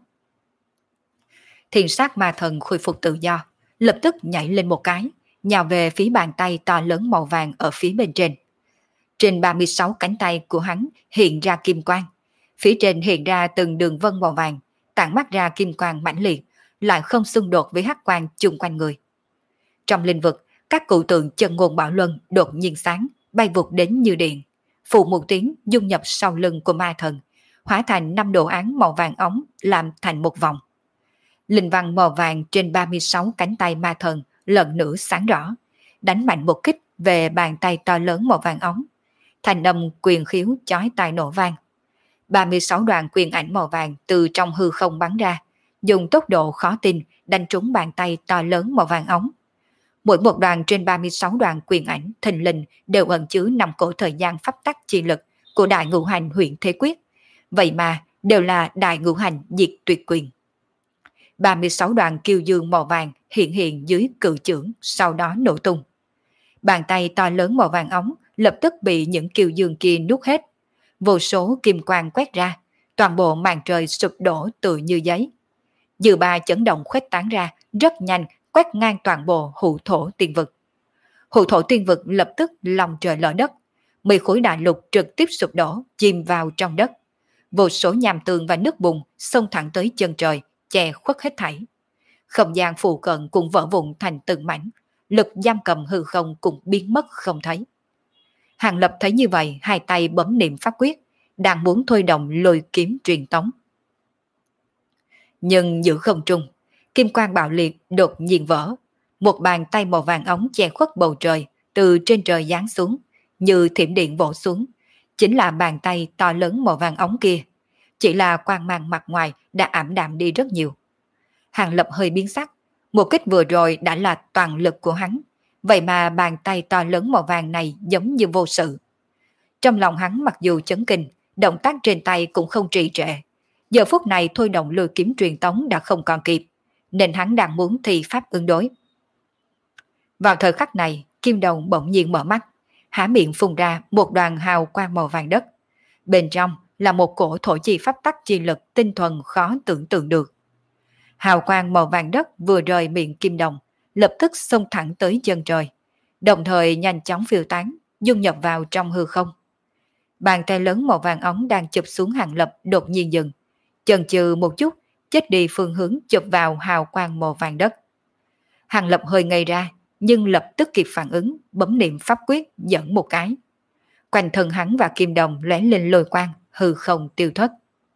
B: Thiên sát ma thần khôi phục tự do, lập tức nhảy lên một cái, nhào về phía bàn tay to lớn màu vàng ở phía bên trên. Trên ba mươi sáu cánh tay của hắn hiện ra kim quang, phía trên hiện ra từng đường vân màu vàng, tản mắt ra kim quang mãnh liệt, lại không xung đột với hắc quang chung quanh người. Trong linh vực, các cụ tượng chân ngôn bảo luân đột nhiên sáng, bay vụt đến như điện, phụ một tiếng dung nhập sau lưng của ma thần, hóa thành năm đồ án màu vàng ống làm thành một vòng. Linh văn màu vàng trên ba mươi sáu cánh tay ma thần lần nữa sáng rõ, đánh mạnh một kích về bàn tay to lớn màu vàng ống. Thành âm quyền khiếu chói tai nổ vang. ba mươi sáu đoàn quyền ảnh màu vàng từ trong hư không bắn ra, dùng tốc độ khó tin đánh trúng bàn tay to lớn màu vàng ống. Mỗi một đoàn trên ba mươi sáu đoàn quyền ảnh thình lình đều ẩn chứa năm cổ thời gian pháp tắc chi lực của đại ngũ hành huyện thế quyết. Vậy mà đều là đại ngũ hành diệt tuyệt quyền. ba mươi sáu đoàn kiêu dương màu vàng hiện hiện dưới cự chưởng, sau đó nổ tung. Bàn tay to lớn màu vàng ống lập tức bị những kiêu dương kia nuốt hết. Vô số kim quang quét ra, toàn bộ màn trời sụp đổ tự như giấy. Dư ba chấn động khuếch tán ra, rất nhanh quét ngang toàn bộ hụ thổ tiên vực. Hụ thổ tiên vực lập tức lòng trời lở đất, mười khối đại lục trực tiếp sụp đổ, chìm vào trong đất. Vô số nham tường và nước bùn xông thẳng tới chân trời, che khuất hết thảy. Không gian phụ cận cũng vỡ vụn thành từng mảnh, lực giam cầm hư không cũng biến mất không thấy. Hàng Lập thấy như vậy, hai tay bấm niệm pháp quyết, đang muốn thôi động lôi kiếm truyền tống. Nhưng giữa không trung, kim quang bạo liệt đột nhiên vỡ, một bàn tay màu vàng ống che khuất bầu trời từ trên trời giáng xuống, như thiểm điện vỗ xuống, chính là bàn tay to lớn màu vàng ống kia. Chỉ là quang mang mặt ngoài đã ảm đạm đi rất nhiều. Hàng Lập hơi biến sắc, một kích vừa rồi đã là toàn lực của hắn, vậy mà bàn tay to lớn màu vàng này giống như vô sự. Trong lòng hắn mặc dù chấn kinh, động tác trên tay cũng không trì trệ. Giờ phút này thôi động lôi kiếm truyền tống đã không còn kịp, nên hắn đang muốn thi pháp ứng đối. Vào thời khắc này, Kim Đồng bỗng nhiên mở mắt, há miệng phun ra một đoàn hào quang màu vàng đất. Bên trong là một cổ thổ chi pháp tắc chi lực tinh thuần khó tưởng tượng được. Hào quang màu vàng đất vừa rời miệng Kim Đồng, lập tức xông thẳng tới chân trời, đồng thời nhanh chóng phiêu tán, dung nhập vào trong hư không. Bàn tay lớn màu vàng ống đang chụp xuống Hàng Lập đột nhiên dừng, chần chừ một chút, chết đi phương hướng chụp vào hào quang màu vàng đất. Hàng Lập hơi ngây ra, nhưng lập tức kịp phản ứng, bấm niệm pháp quyết dẫn một cái. Quanh thân hắn và Kim Đồng lóe lên lôi quang, hư không tiêu thất.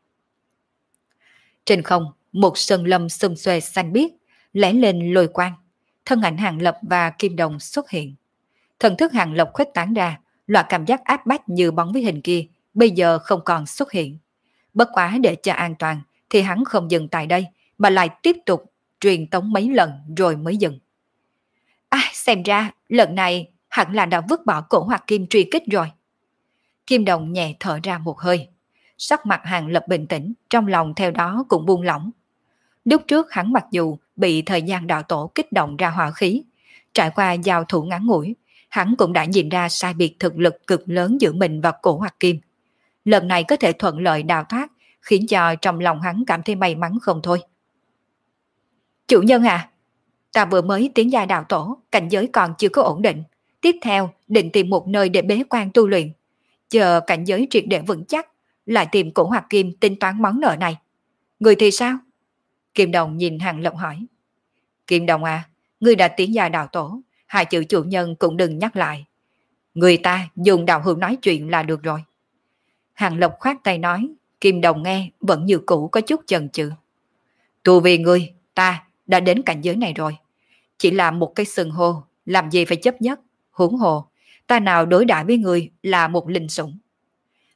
B: Trên không, một sơn lâm xum xuê xanh biếc, lóe lên lôi quang, thân ảnh Hàng Lập và Kim Đồng xuất hiện. Thần thức Hàng Lập khuếch tán ra, loại cảm giác áp bách như bóng với hình kia, bây giờ không còn xuất hiện. Bất quá để cho an toàn, thì hắn không dừng tại đây, mà lại tiếp tục truyền tống mấy lần rồi mới dừng. À, xem ra lần này hẳn là đã vứt bỏ cổ Hoặc Kim truy kích rồi. Kim Đồng nhẹ thở ra một hơi. Sắc mặt Hàng Lập bình tĩnh, trong lòng theo đó cũng buông lỏng. Lúc trước hắn mặc dù bị thời gian đạo tổ kích động ra hỏa khí, trải qua giao thủ ngắn ngủi, hắn cũng đã nhìn ra sai biệt thực lực cực lớn giữa mình và cổ Hoặc Kim. Lần này có thể thuận lợi đào thoát, khiến cho trong lòng hắn cảm thấy may mắn không thôi. Chủ nhân à, ta vừa mới tiến giai đạo tổ, cảnh giới còn chưa có ổn định. Tiếp theo định tìm một nơi để bế quan tu luyện. Chờ cảnh giới triệt để vững chắc, lại tìm cổ Hoặc Kim tính toán món nợ này. Người thì sao? Kim Đồng nhìn Hàng Lập hỏi. Kim Đồng à, ngươi đã tiến giai đạo tổ, hai chữ chủ nhân cũng đừng nhắc lại. Người ta dùng đạo hữu nói chuyện là được rồi. Hàng Lập khoát tay nói, Kim Đồng nghe vẫn như cũ có chút chần chừ. Tu vì ngươi, ta đã đến cảnh giới này rồi. Chỉ là một cái sừng hô, làm gì phải chấp nhất, huống hồ, ta nào đối đãi với ngươi là một linh sủng.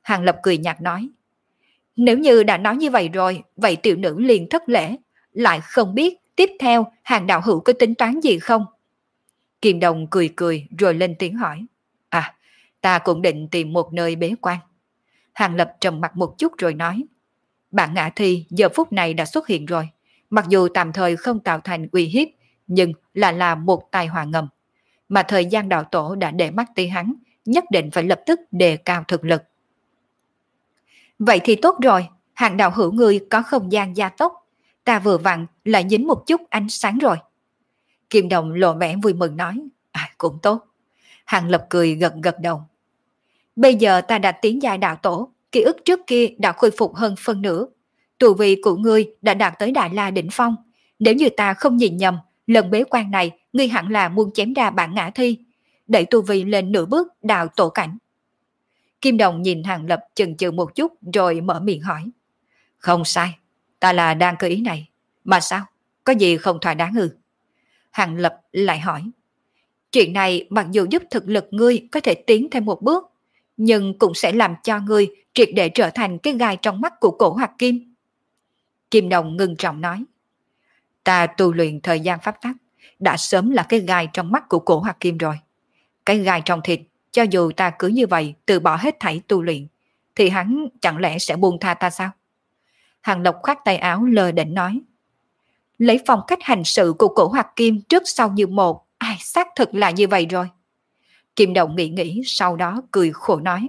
B: Hàng Lập cười nhạt nói, nếu như đã nói như vậy rồi, vậy tiểu nữ liền thất lễ, lại không biết tiếp theo Hàng đạo hữu có tính toán gì không? Kim Đồng cười cười rồi lên tiếng hỏi, à, ta cũng định tìm một nơi bế quan. Hàng Lập trầm mặt một chút rồi nói, bản ngã thi giờ phút này đã xuất hiện rồi, mặc dù tạm thời không tạo thành uy hiếp, nhưng là là một tai họa ngầm. Mà thời gian đạo tổ đã để mắt tới hắn, nhất định phải lập tức đề cao thực lực. Vậy thì tốt rồi, Hàng đạo hữu ngươi có không gian gia tốc, ta vừa vặn lại dính một chút ánh sáng rồi. Kim Đồng lộ vẻ vui mừng nói, à cũng tốt. Hàng Lập cười gật gật đầu. Bây giờ ta đã tiến giai đạo tổ, ký ức trước kia đã khôi phục hơn phân nửa. Tu vi của ngươi đã đạt tới Đại La đỉnh phong. Nếu như ta không nhìn nhầm, lần bế quan này ngươi hẳn là muốn chém ra bản ngã thi, đẩy tu vi lên nửa bước đạo tổ cảnh. Kim Đồng nhìn Hàng Lập chần chừ một chút rồi mở miệng hỏi. Không sai, ta là đang cơ ý này. Mà sao? Có gì không thỏa đáng ư? Hàng Lập lại hỏi. Chuyện này mặc dù giúp thực lực ngươi có thể tiến thêm một bước, nhưng cũng sẽ làm cho ngươi triệt để trở thành cái gai trong mắt của cổ Hoặc Kim. Kim Đồng ngưng trọng nói. Ta tu luyện thời gian pháp tắc, đã sớm là cái gai trong mắt của cổ Hoặc Kim rồi. Cái gai trong thịt, cho dù ta cứ như vậy từ bỏ hết thảy tu luyện, thì hắn chẳng lẽ sẽ buông tha ta sao? Hàng Lập khoát tay áo lơ đễnh nói. Lấy phong cách hành sự của cổ Hoặc Kim trước sau như một, ai xác thực là như vậy rồi. Kim Đồng nghĩ nghĩ sau đó cười khổ nói.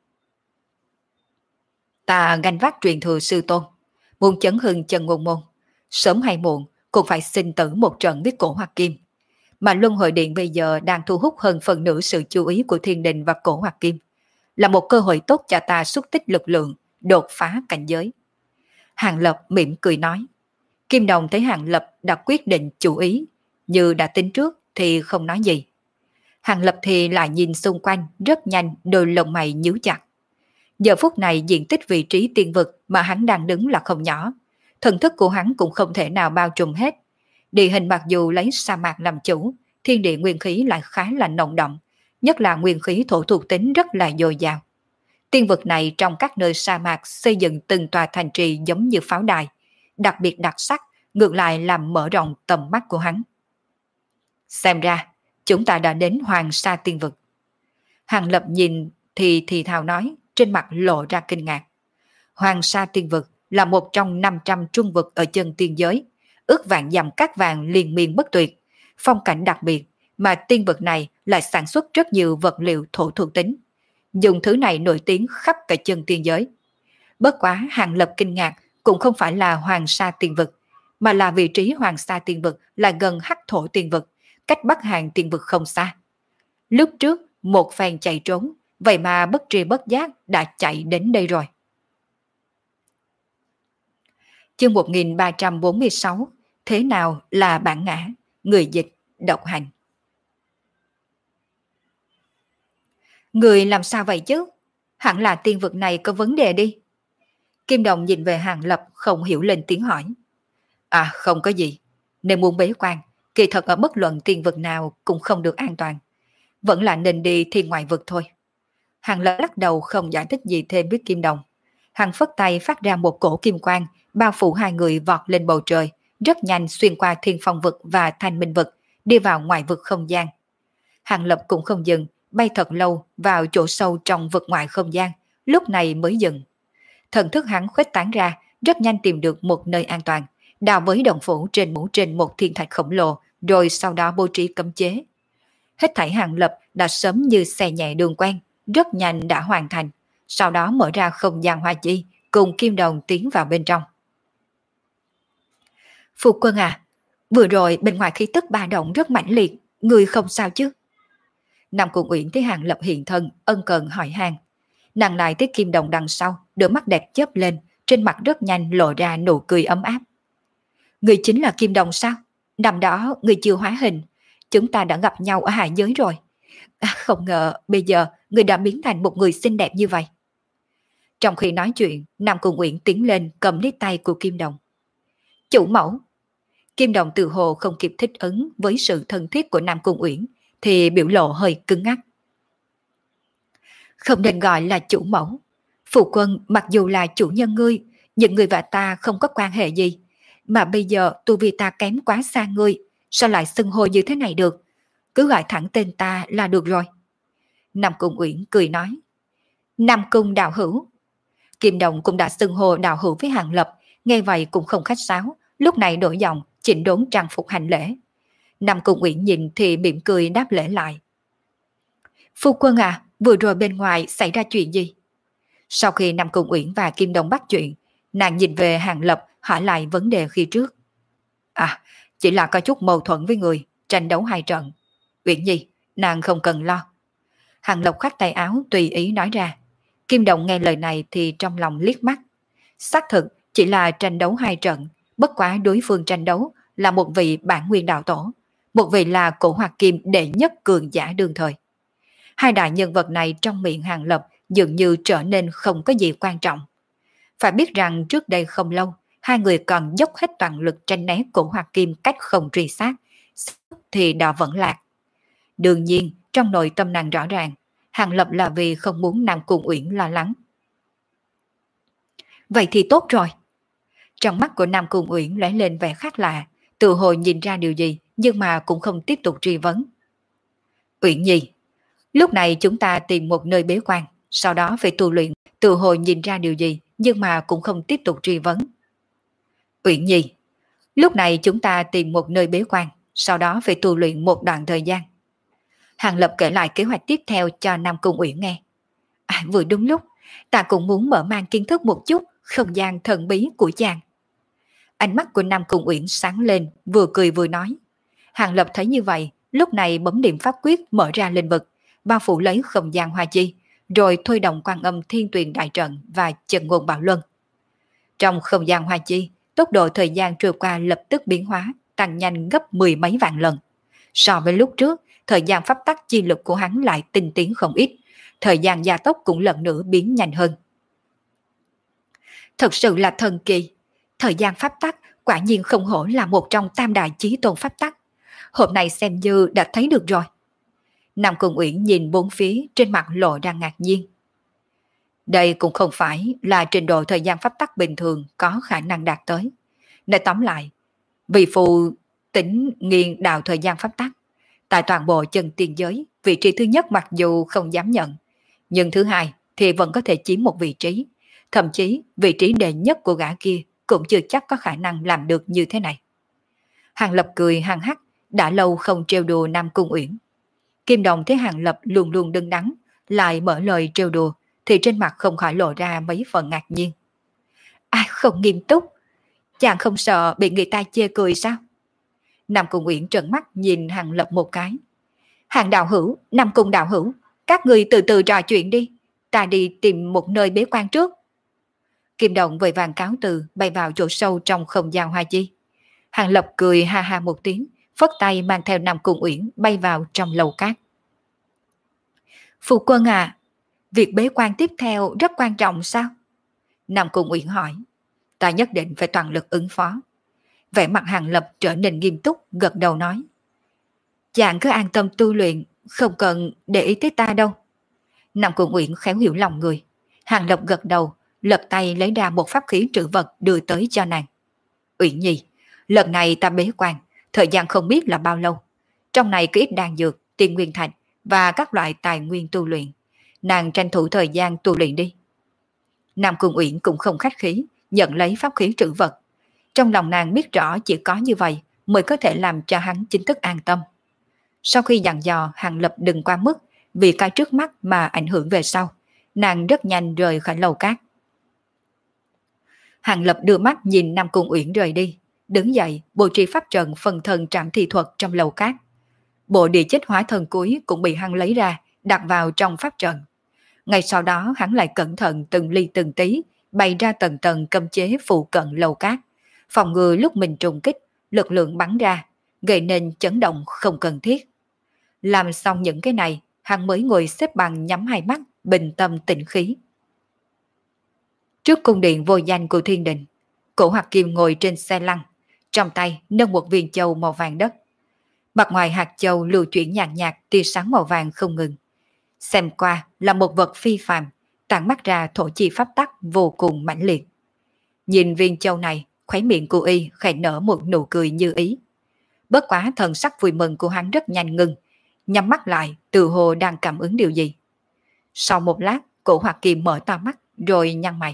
B: Ta gánh vác truyền thừa sư tôn, muốn chấn hưng chân ngôn môn, sớm hay muộn cũng phải sinh tử một trận với cổ Hoặc Kim. Mà Luân Hồi Điện bây giờ đang thu hút hơn phần nửa sự chú ý của thiên đình và cổ Hoặc Kim, là một cơ hội tốt cho ta xúc tích lực lượng, đột phá cảnh giới. Hàng Lập mỉm cười nói. Kim Đồng thấy Hàng Lập đã quyết định chủ ý, như đã tính trước thì không nói gì. Hàng Lập thì lại nhìn xung quanh rất nhanh, đôi lông mày nhíu chặt. Giờ phút này diện tích vị trí tiên vực mà hắn đang đứng là không nhỏ, thần thức của hắn cũng không thể nào bao trùm hết. Địa hình mặc dù lấy sa mạc làm chủ, thiên địa nguyên khí lại khá là nồng đậm, nhất là nguyên khí thổ thuộc tính rất là dồi dào. Tiên vực này trong các nơi sa mạc xây dựng từng tòa thành trì giống như pháo đài, đặc biệt đặc sắc, ngược lại làm mở rộng tầm mắt của hắn. Xem ra, chúng ta đã đến Hoàng Sa Tiên vực. Hàng Lập nhìn thì thì thào nói, trên mặt lộ ra kinh ngạc. Hoàng Sa Tiên vực là một trong năm trăm trung vực ở chân tiên giới, ước vạn dặm cát vàng liên miên bất tuyệt, phong cảnh đặc biệt, mà tiên vực này lại sản xuất rất nhiều vật liệu thổ thuộc tính. Dùng thứ này nổi tiếng khắp cả chân tiên giới. Bất quá Hàng Lập kinh ngạc cũng không phải là Hoàng Sa Tiên vực, mà là vị trí Hoàng Sa Tiên vực là gần Hắc Thổ Tiên vực, cách Bắc Hàn Tiên vực không xa. Lúc trước một phen chạy trốn, vậy mà bất tri bất giác đã chạy đến đây rồi. Chương một nghìn ba trăm bốn mươi sáu, thế nào là bản ngã? Người dịch, độc hành. Người làm sao vậy chứ? Hẳn là tiên vực này có vấn đề đi. Kim Đồng nhìn về Hàng Lập không hiểu lên tiếng hỏi. À không có gì, nên muốn bế quan, kỳ thật ở bất luận tiên vực nào cũng không được an toàn. Vẫn là nên đi thiên ngoại vực thôi. Hàng Lập lắc đầu không giải thích gì thêm với Kim Đồng. Hàng phất tay phát ra một cổ kim quang, bao phủ hai người vọt lên bầu trời, rất nhanh xuyên qua thiên phong vực và thanh minh vực, đi vào ngoại vực không gian. Hàng Lập cũng không dừng, bay thật lâu vào chỗ sâu trong vực ngoại không gian, lúc này mới dừng. Thần thức hắn khuếch tán ra, rất nhanh tìm được một nơi an toàn, đào với động phủ trên mũ trên một thiên thạch khổng lồ, rồi sau đó bố trí cấm chế. Hết thảy Hàng Lập đã sớm như xe nhẹ đường quen, rất nhanh đã hoàn thành, sau đó mở ra không gian hoa chi, cùng Kim Đồng tiến vào bên trong. Phu quân à, vừa rồi bên ngoài khí tức ba động rất mãnh liệt, người không sao chứ? Nam Cung Uyển thấy Hàng Lập hiện thân, ân cần hỏi han. Nàng lại thấy Kim Đồng đằng sau, đôi mắt đẹp chớp lên, trên mặt rất nhanh lộ ra nụ cười ấm áp. Người chính là Kim Đồng sao? Năm đó người chưa hóa hình, chúng ta đã gặp nhau ở hạ giới rồi. À, không ngờ bây giờ người đã biến thành một người xinh đẹp như vậy. Trong khi nói chuyện, Nam Cung Uyển tiến lên cầm lấy tay của Kim Đồng. Chủ mẫu. Kim Đồng tự hồ không kịp thích ứng với sự thân thiết của Nam Cung Uyển, thì biểu lộ hơi cứng ngắc. Không nên gọi là chủ mẫu. Phụ quân mặc dù là chủ nhân ngươi, nhưng ngươi và ta không có quan hệ gì. Mà bây giờ tu vi ta kém quá xa ngươi, sao lại xưng hô như thế này được? Cứ gọi thẳng tên ta là được rồi. Nam Cung Uyển cười nói. Nam Cung đạo hữu. Kim Đồng cũng đã xưng hô đạo hữu với Hàng Lập, nghe vậy cũng không khách sáo, lúc này đổi giọng, chỉnh đốn trang phục hành lễ. Nam Cung Uyển nhìn thì mỉm cười đáp lễ lại. Phu quân à, vừa rồi bên ngoài xảy ra chuyện gì? Sau khi Nam Cung Uyển và Kim Đồng bắt chuyện, nàng nhìn về Hàng Lập hỏi lại vấn đề khi trước. À, chỉ là có chút mâu thuẫn với người, tranh đấu hai trận. Uyển Nhi, nàng không cần lo. Hàng Lập khoát tay áo tùy ý nói ra. Kim Đồng nghe lời này thì trong lòng liếc mắt. Xác thực chỉ là tranh đấu hai trận, bất quá đối phương tranh đấu là một vị bản nguyên đạo tổ, một vị là cổ hoạt kim đệ nhất cường giả đương thời. Hai đại nhân vật này trong miệng Hàng Lập dường như trở nên không có gì quan trọng. Phải biết rằng trước đây không lâu, hai người còn dốc hết toàn lực tranh né cổ hoạt kim cách không truy sát, thì đã vẫn lạc. Đương nhiên, trong nội tâm nàng rõ ràng, Hàng Lập là vì không muốn Nam Cung Uyển lo lắng. Vậy thì tốt rồi. Trong mắt của Nam Cung Uyển lóe lên vẻ khác lạ, tự hồ nhìn ra điều gì nhưng mà cũng không tiếp tục truy vấn. Uyển Nhi, lúc này chúng ta tìm một nơi bế quan, sau đó phải tu luyện. Tự hồ nhìn ra điều gì nhưng mà cũng không tiếp tục truy vấn. Uyển Nhi, lúc này chúng ta tìm một nơi bế quan, sau đó phải tu luyện một đoạn thời gian. Hàng Lập kể lại kế hoạch tiếp theo cho Nam Cung Uyển nghe. À, vừa đúng lúc, ta cũng muốn mở mang kiến thức một chút không gian thần bí của chàng. Ánh mắt của Nam Cung Uyển sáng lên, vừa cười vừa nói. Hàng Lập thấy như vậy, lúc này bấm điểm pháp quyết mở ra linh vực, bao phủ lấy không gian hoa chi, rồi thôi động Quan Âm Thiên Tuyền đại trận và Chân Ngôn Bảo Luân. Trong không gian hoa chi, tốc độ thời gian trôi qua lập tức biến hóa, tăng nhanh gấp mười mấy vạn lần. So với lúc trước, thời gian pháp tắc chi lực của hắn lại tinh tiến không ít, thời gian gia tốc cũng lần nữa biến nhanh hơn. Thật sự là thần kỳ, thời gian pháp tắc quả nhiên không hổ là một trong tam đại chí tôn pháp tắc. Hôm nay xem như đã thấy được rồi. Nam Cung Uyển nhìn bốn phía, trên mặt lộ ra ngạc nhiên. Đây cũng không phải là trình độ thời gian pháp tắc bình thường có khả năng đạt tới. Nói tóm lại, vị phù tính nghiền đạo thời gian pháp tắc. Tại toàn bộ chân tiên giới, vị trí thứ nhất mặc dù không dám nhận, nhưng thứ hai thì vẫn có thể chiếm một vị trí. Thậm chí vị trí đệ nhất của gã kia cũng chưa chắc có khả năng làm được như thế này. Hàng Lập cười hăng hắc, đã lâu không trêu đùa Nam Cung Uyển. Kim Đồng thấy Hàng Lập luôn luôn đứng đắn, lại mở lời trêu đùa, thì trên mặt không khỏi lộ ra mấy phần ngạc nhiên. Ai không nghiêm túc, chàng không sợ bị người ta chê cười sao? Nam Cung Uyển trợn mắt nhìn Hàng Lập một cái. Hàng đạo hữu, Nam Cung đạo hữu, các người từ từ trò chuyện đi, ta đi tìm một nơi bế quan trước. Kim Đồng vội vàng cáo từ, bay vào chỗ sâu trong không gian hoa chi. Hàng Lập cười ha ha một tiếng, phất tay mang theo Nam Cung Uyển bay vào trong lầu cát. Phu quân à, việc bế quan tiếp theo rất quan trọng sao? Nam Cung Uyển hỏi. Ta nhất định phải toàn lực ứng phó. Vẻ mặt Hàng Lập trở nên nghiêm túc, gật đầu nói. Chàng cứ an tâm tu luyện, không cần để ý tới ta đâu. Nam Cung Uyển khéo hiểu lòng người. Hàng Lập gật đầu, lật tay lấy ra một pháp khí trữ vật đưa tới cho nàng. Uyển Nhi, lần này ta bế quan, thời gian không biết là bao lâu. Trong này có ít đan dược, tiên nguyên thạch và các loại tài nguyên tu luyện. Nàng tranh thủ thời gian tu luyện đi. Nam Cung Uyển cũng không khách khí, nhận lấy pháp khí trữ vật. Trong lòng nàng biết rõ chỉ có như vậy mới có thể làm cho hắn chính thức an tâm. Sau khi dặn dò Hàng Lập đừng qua mức vì cái trước mắt mà ảnh hưởng về sau, nàng rất nhanh rời khỏi lầu cát. Hàng Lập đưa mắt nhìn Nam Cung Uyển rời đi, đứng dậy bố trí pháp trận phần thân trảm thi thuật trong lầu cát. Bộ địa chích hóa thân cuối cũng bị hắn lấy ra, đặt vào trong pháp trận. Ngay sau đó hắn lại cẩn thận từng ly từng tí bày ra tầng tầng cấm chế phụ cận lầu cát, phòng ngừa lúc mình trùng kích, lực lượng bắn ra, gây nên chấn động không cần thiết. Làm xong những cái này, hắn mới ngồi xếp bằng nhắm hai mắt, bình tâm tĩnh khí. Trước cung điện vô danh của thiên đình, Cổ Hoạt Kim ngồi trên xe lăn, trong tay nâng một viên châu màu vàng đất. Mặt ngoài hạt châu lưu chuyển nhàn nhạt tia sáng màu vàng không ngừng. Xem qua là một vật phi phàm, tản mắt ra thổ chi pháp tắc vô cùng mãnh liệt. Nhìn viên châu này, khóe miệng của y khẽ nở một nụ cười như ý. Bất quá thần sắc vui mừng của hắn rất nhanh ngưng, nhắm mắt lại, tự hồ đang cảm ứng điều gì. Sau một lát, Cổ Hoạt Kim mở to mắt rồi nhăn mày.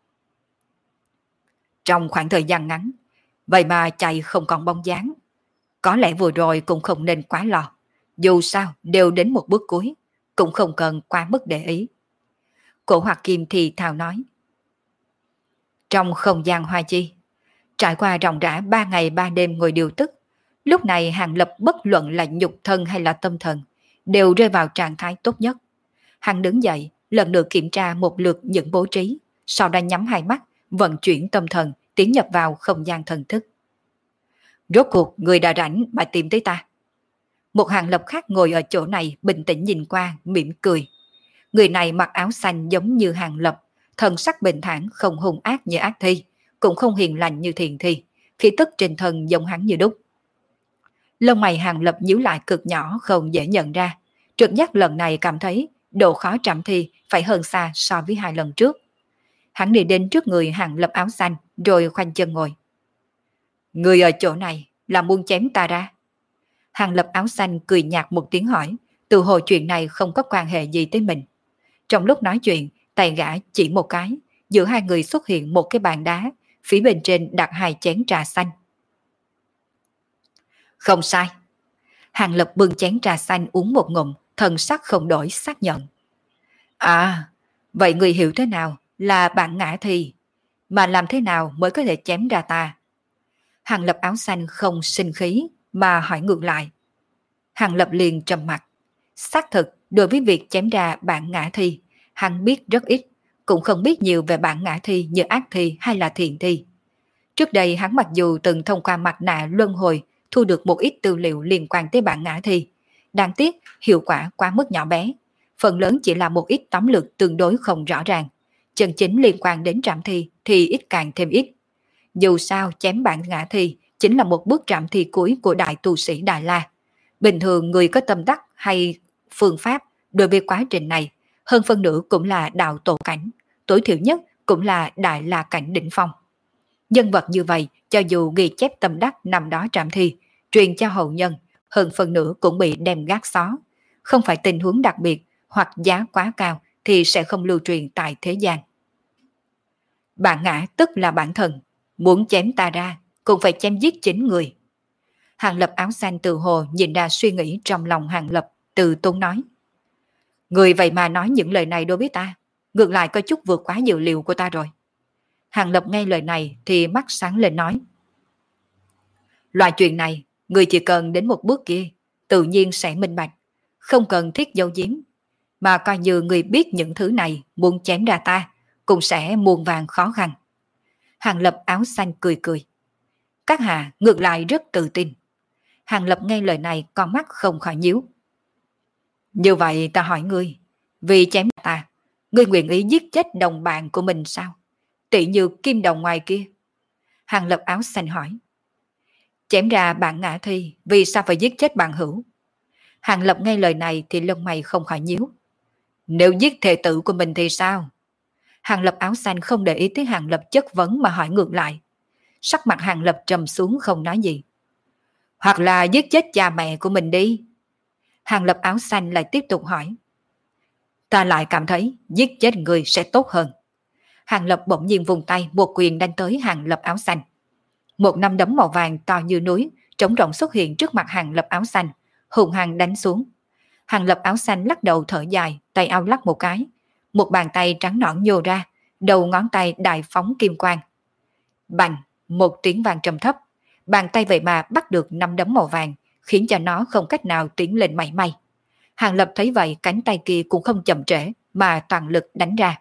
B: Trong khoảng thời gian ngắn, vậy mà chạy không còn bóng dáng. Có lẽ vừa rồi cũng không nên quá lo. Dù sao đều đến một bước cuối, cũng không cần quá mức để ý. Cổ Hoạt Kim thì thào nói. Trong không gian hoa chi, trải qua ròng rã ba ngày ba đêm ngồi điều tức, lúc này Hàng Lập bất luận là nhục thân hay là tâm thần, đều rơi vào trạng thái tốt nhất. Hắn đứng dậy, lần nữa kiểm tra một lượt những bố trí, sau đó nhắm hai mắt, vận chuyển tâm thần, tiến nhập vào không gian thần thức. Rốt cuộc người đã rảnh mà tìm tới ta. Một Hàng Lập khác ngồi ở chỗ này bình tĩnh nhìn qua, mỉm cười. Người này mặc áo xanh giống như Hàng Lập, thần sắc bình thản không hung ác như ác thi, cũng không hiền lành như thiền thi, khí tức trên thân giống hắn như đúc. Lông mày Hàng Lập nhíu lại cực nhỏ không dễ nhận ra, trực giác lần này cảm thấy độ khó trảm thi phải hơn xa so với hai lần trước. Hắn đi đến trước người Hàng Lập áo xanh rồi khoanh chân ngồi. Người ở chỗ này là muốn chém ta ra? Hàng Lập áo xanh cười nhạt một tiếng hỏi, từ hồ chuyện này không có quan hệ gì tới mình. Trong lúc nói chuyện, tay gã chỉ một cái, giữa hai người xuất hiện một cái bàn đá, phía bên trên đặt hai chén trà xanh. Không sai. Hàng Lập bưng chén trà xanh uống một ngụm, thần sắc không đổi xác nhận. À, vậy người hiểu thế nào là bạn ngã thì, mà làm thế nào mới có thể chém ra ta? Hàng Lập áo xanh không sinh khí mà hỏi ngược lại. Hàng Lập liền trầm mặt. Xác thực, đối với việc chém ra bạn ngã thi, hắn biết rất ít, cũng không biết nhiều về bạn ngã thi như ác thi hay là thiện thi. Trước đây hắn mặc dù từng thông qua mặt nạ luân hồi thu được một ít tư liệu liên quan tới bạn ngã thi, đáng tiếc hiệu quả quá mức nhỏ bé, phần lớn chỉ là một ít tóm lược tương đối không rõ ràng, chân chính liên quan đến trảm thi thì ít càng thêm ít. Dù sao chém bạn ngã thi chính là một bước trảm thi cuối của đại tu sĩ Đại La. Bình thường người có tâm đắc hay phương pháp đối với quá trình này, hơn phân nửa cũng là đạo tổ cảnh, tối thiểu nhất cũng là Đại La cảnh đỉnh phong. Nhân vật như vậy, cho dù ghi chép tâm đắc nằm đó trảm thi, truyền cho hậu nhân, hơn phần nửa cũng bị đem gác xó. Không phải tình huống đặc biệt hoặc giá quá cao thì sẽ không lưu truyền tại thế gian. Bạn ngã tức là bản thân, muốn chém ta ra cũng phải chém giết chính người. Hàng Lập áo xanh từ hồ nhìn ra suy nghĩ trong lòng Hàng Lập, từ tốn nói. Người vậy mà nói những lời này đối với ta, ngược lại có chút vượt quá dự liệu của ta rồi. Hàng Lập nghe lời này thì mắt sáng lên nói. Loại chuyện này, người chỉ cần đến một bước kia, tự nhiên sẽ minh bạch, không cần thiết giấu giếm. Mà coi như người biết những thứ này muốn chém ra ta, cũng sẽ muôn vàng khó khăn. Hàng Lập áo xanh cười cười. Các hạ ngược lại rất tự tin. Hàng Lập nghe lời này con mắt không khỏi nhíu. Như vậy ta hỏi ngươi, vì chém ta, ngươi nguyện ý giết chết đồng bạn của mình sao? Tỷ như kim đồng ngoài kia. Hàng Lập áo xanh hỏi. Chém ra bạn ngã thi, vì sao phải giết chết bạn hữu? Hàng Lập nghe lời này thì lông mày không khỏi nhíu. Nếu giết thề tử của mình thì sao? Hàng Lập áo xanh không để ý tới Hàng Lập chất vấn mà hỏi ngược lại. Sắc mặt Hàng Lập trầm xuống không nói gì. Hoặc là giết chết cha mẹ của mình đi. Hàng Lập áo xanh lại tiếp tục hỏi. Ta lại cảm thấy giết chết người sẽ tốt hơn. Hàng Lập bỗng nhiên vùng tay một quyền đánh tới Hàng Lập áo xanh. Một nắm đấm màu vàng to như núi trống rỗng xuất hiện trước mặt Hàng Lập áo xanh, hùng hăng đánh xuống. Hàng Lập áo xanh lắc đầu thở dài, tay áo lắc một cái, một bàn tay trắng nõn nhô ra, đầu ngón tay đại phóng kim quang. Bành, một tiếng vang trầm thấp, bàn tay vậy mà bắt được nắm đấm màu vàng, khiến cho nó không cách nào tiến lên mảy may. Hàng Lập thấy vậy, cánh tay kia cũng không chậm trễ mà toàn lực đánh ra.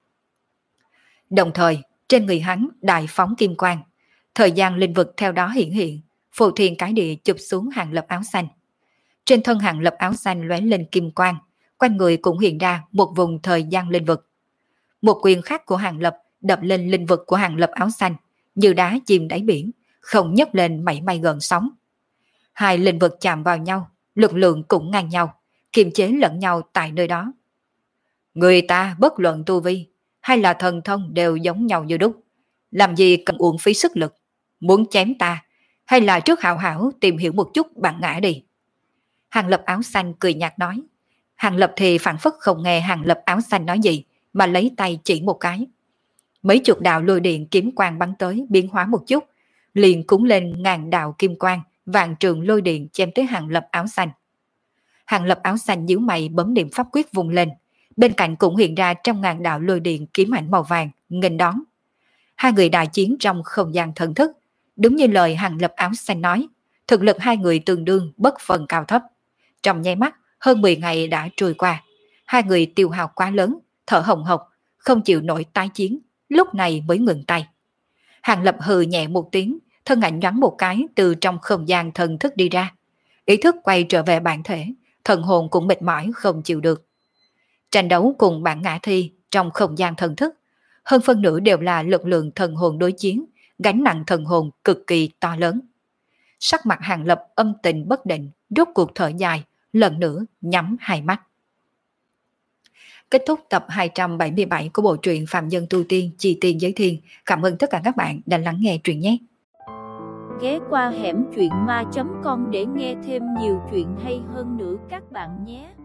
B: Đồng thời, trên người hắn đại phóng kim quang, thời gian linh vực theo đó hiện hiện, phù thiên cái địa chụp xuống Hàng Lập áo xanh. Trên thân Hàng Lập áo xanh lóe lên kim quang, quanh người cũng hiện ra một vùng thời gian linh vực. Một quyền khác của Hàng Lập đập lên linh vực của Hàng Lập áo xanh, như đá chìm đáy biển, không nhấc lên mảy may gần sóng. Hai linh vực chạm vào nhau, lực lượng cũng ngang nhau, kiềm chế lẫn nhau tại nơi đó. Người ta bất luận tu vi hay là thần thông đều giống nhau như đúc. Làm gì cần uổng phí sức lực. Muốn chém ta, hay là trước hảo hảo tìm hiểu một chút bản ngã đi. Hàng Lập áo xanh cười nhạt nói. Hàng Lập thì phản phất không nghe Hàng Lập áo xanh nói gì, mà lấy tay chỉ một cái. Mấy chục đạo lôi điện kiếm quang bắn tới biến hóa một chút, liền cúng lên ngàn đạo kim quang, vạn trường lôi điện chém tới Hàng Lập áo xanh. Hàng Lập áo xanh nhíu mày bấm niệm pháp quyết vùng lên, bên cạnh cũng hiện ra trong ngàn đạo lôi điện kiếm ảnh màu vàng, nghênh đón. Hai người đại chiến trong không gian thần thức, đúng như lời Hàng Lập áo xanh nói, thực lực hai người tương đương bất phần cao thấp. Trong nháy mắt, hơn mười ngày đã trôi qua, hai người tiêu hao quá lớn, thở hồng hộc, không chịu nổi tái chiến, lúc này mới ngừng tay. Hàng Lập hừ nhẹ một tiếng, thân ảnh nhoáng một cái từ trong không gian thần thức đi ra. Ý thức quay trở về bản thể, thần hồn cũng mệt mỏi không chịu được. Tranh đấu cùng bản ngã thi trong không gian thần thức, hơn phân nửa đều là lực lượng thần hồn đối chiến, gánh nặng thần hồn cực kỳ to lớn. Sắc mặt Hàng Lập âm tình bất định, rốt cuộc thở dài, lần nữa nhắm hai mắt. Kết thúc tập hai trăm bảy mươi bảy của bộ truyện Phạm Nhân Tu Tiên Chi Tiên Giới Thiên. Cảm ơn tất cả các bạn đã lắng nghe truyện nhé.
A: Ghé qua hẻm truyện ma chấm com để nghe thêm nhiều chuyện hay hơn nữa các bạn nhé.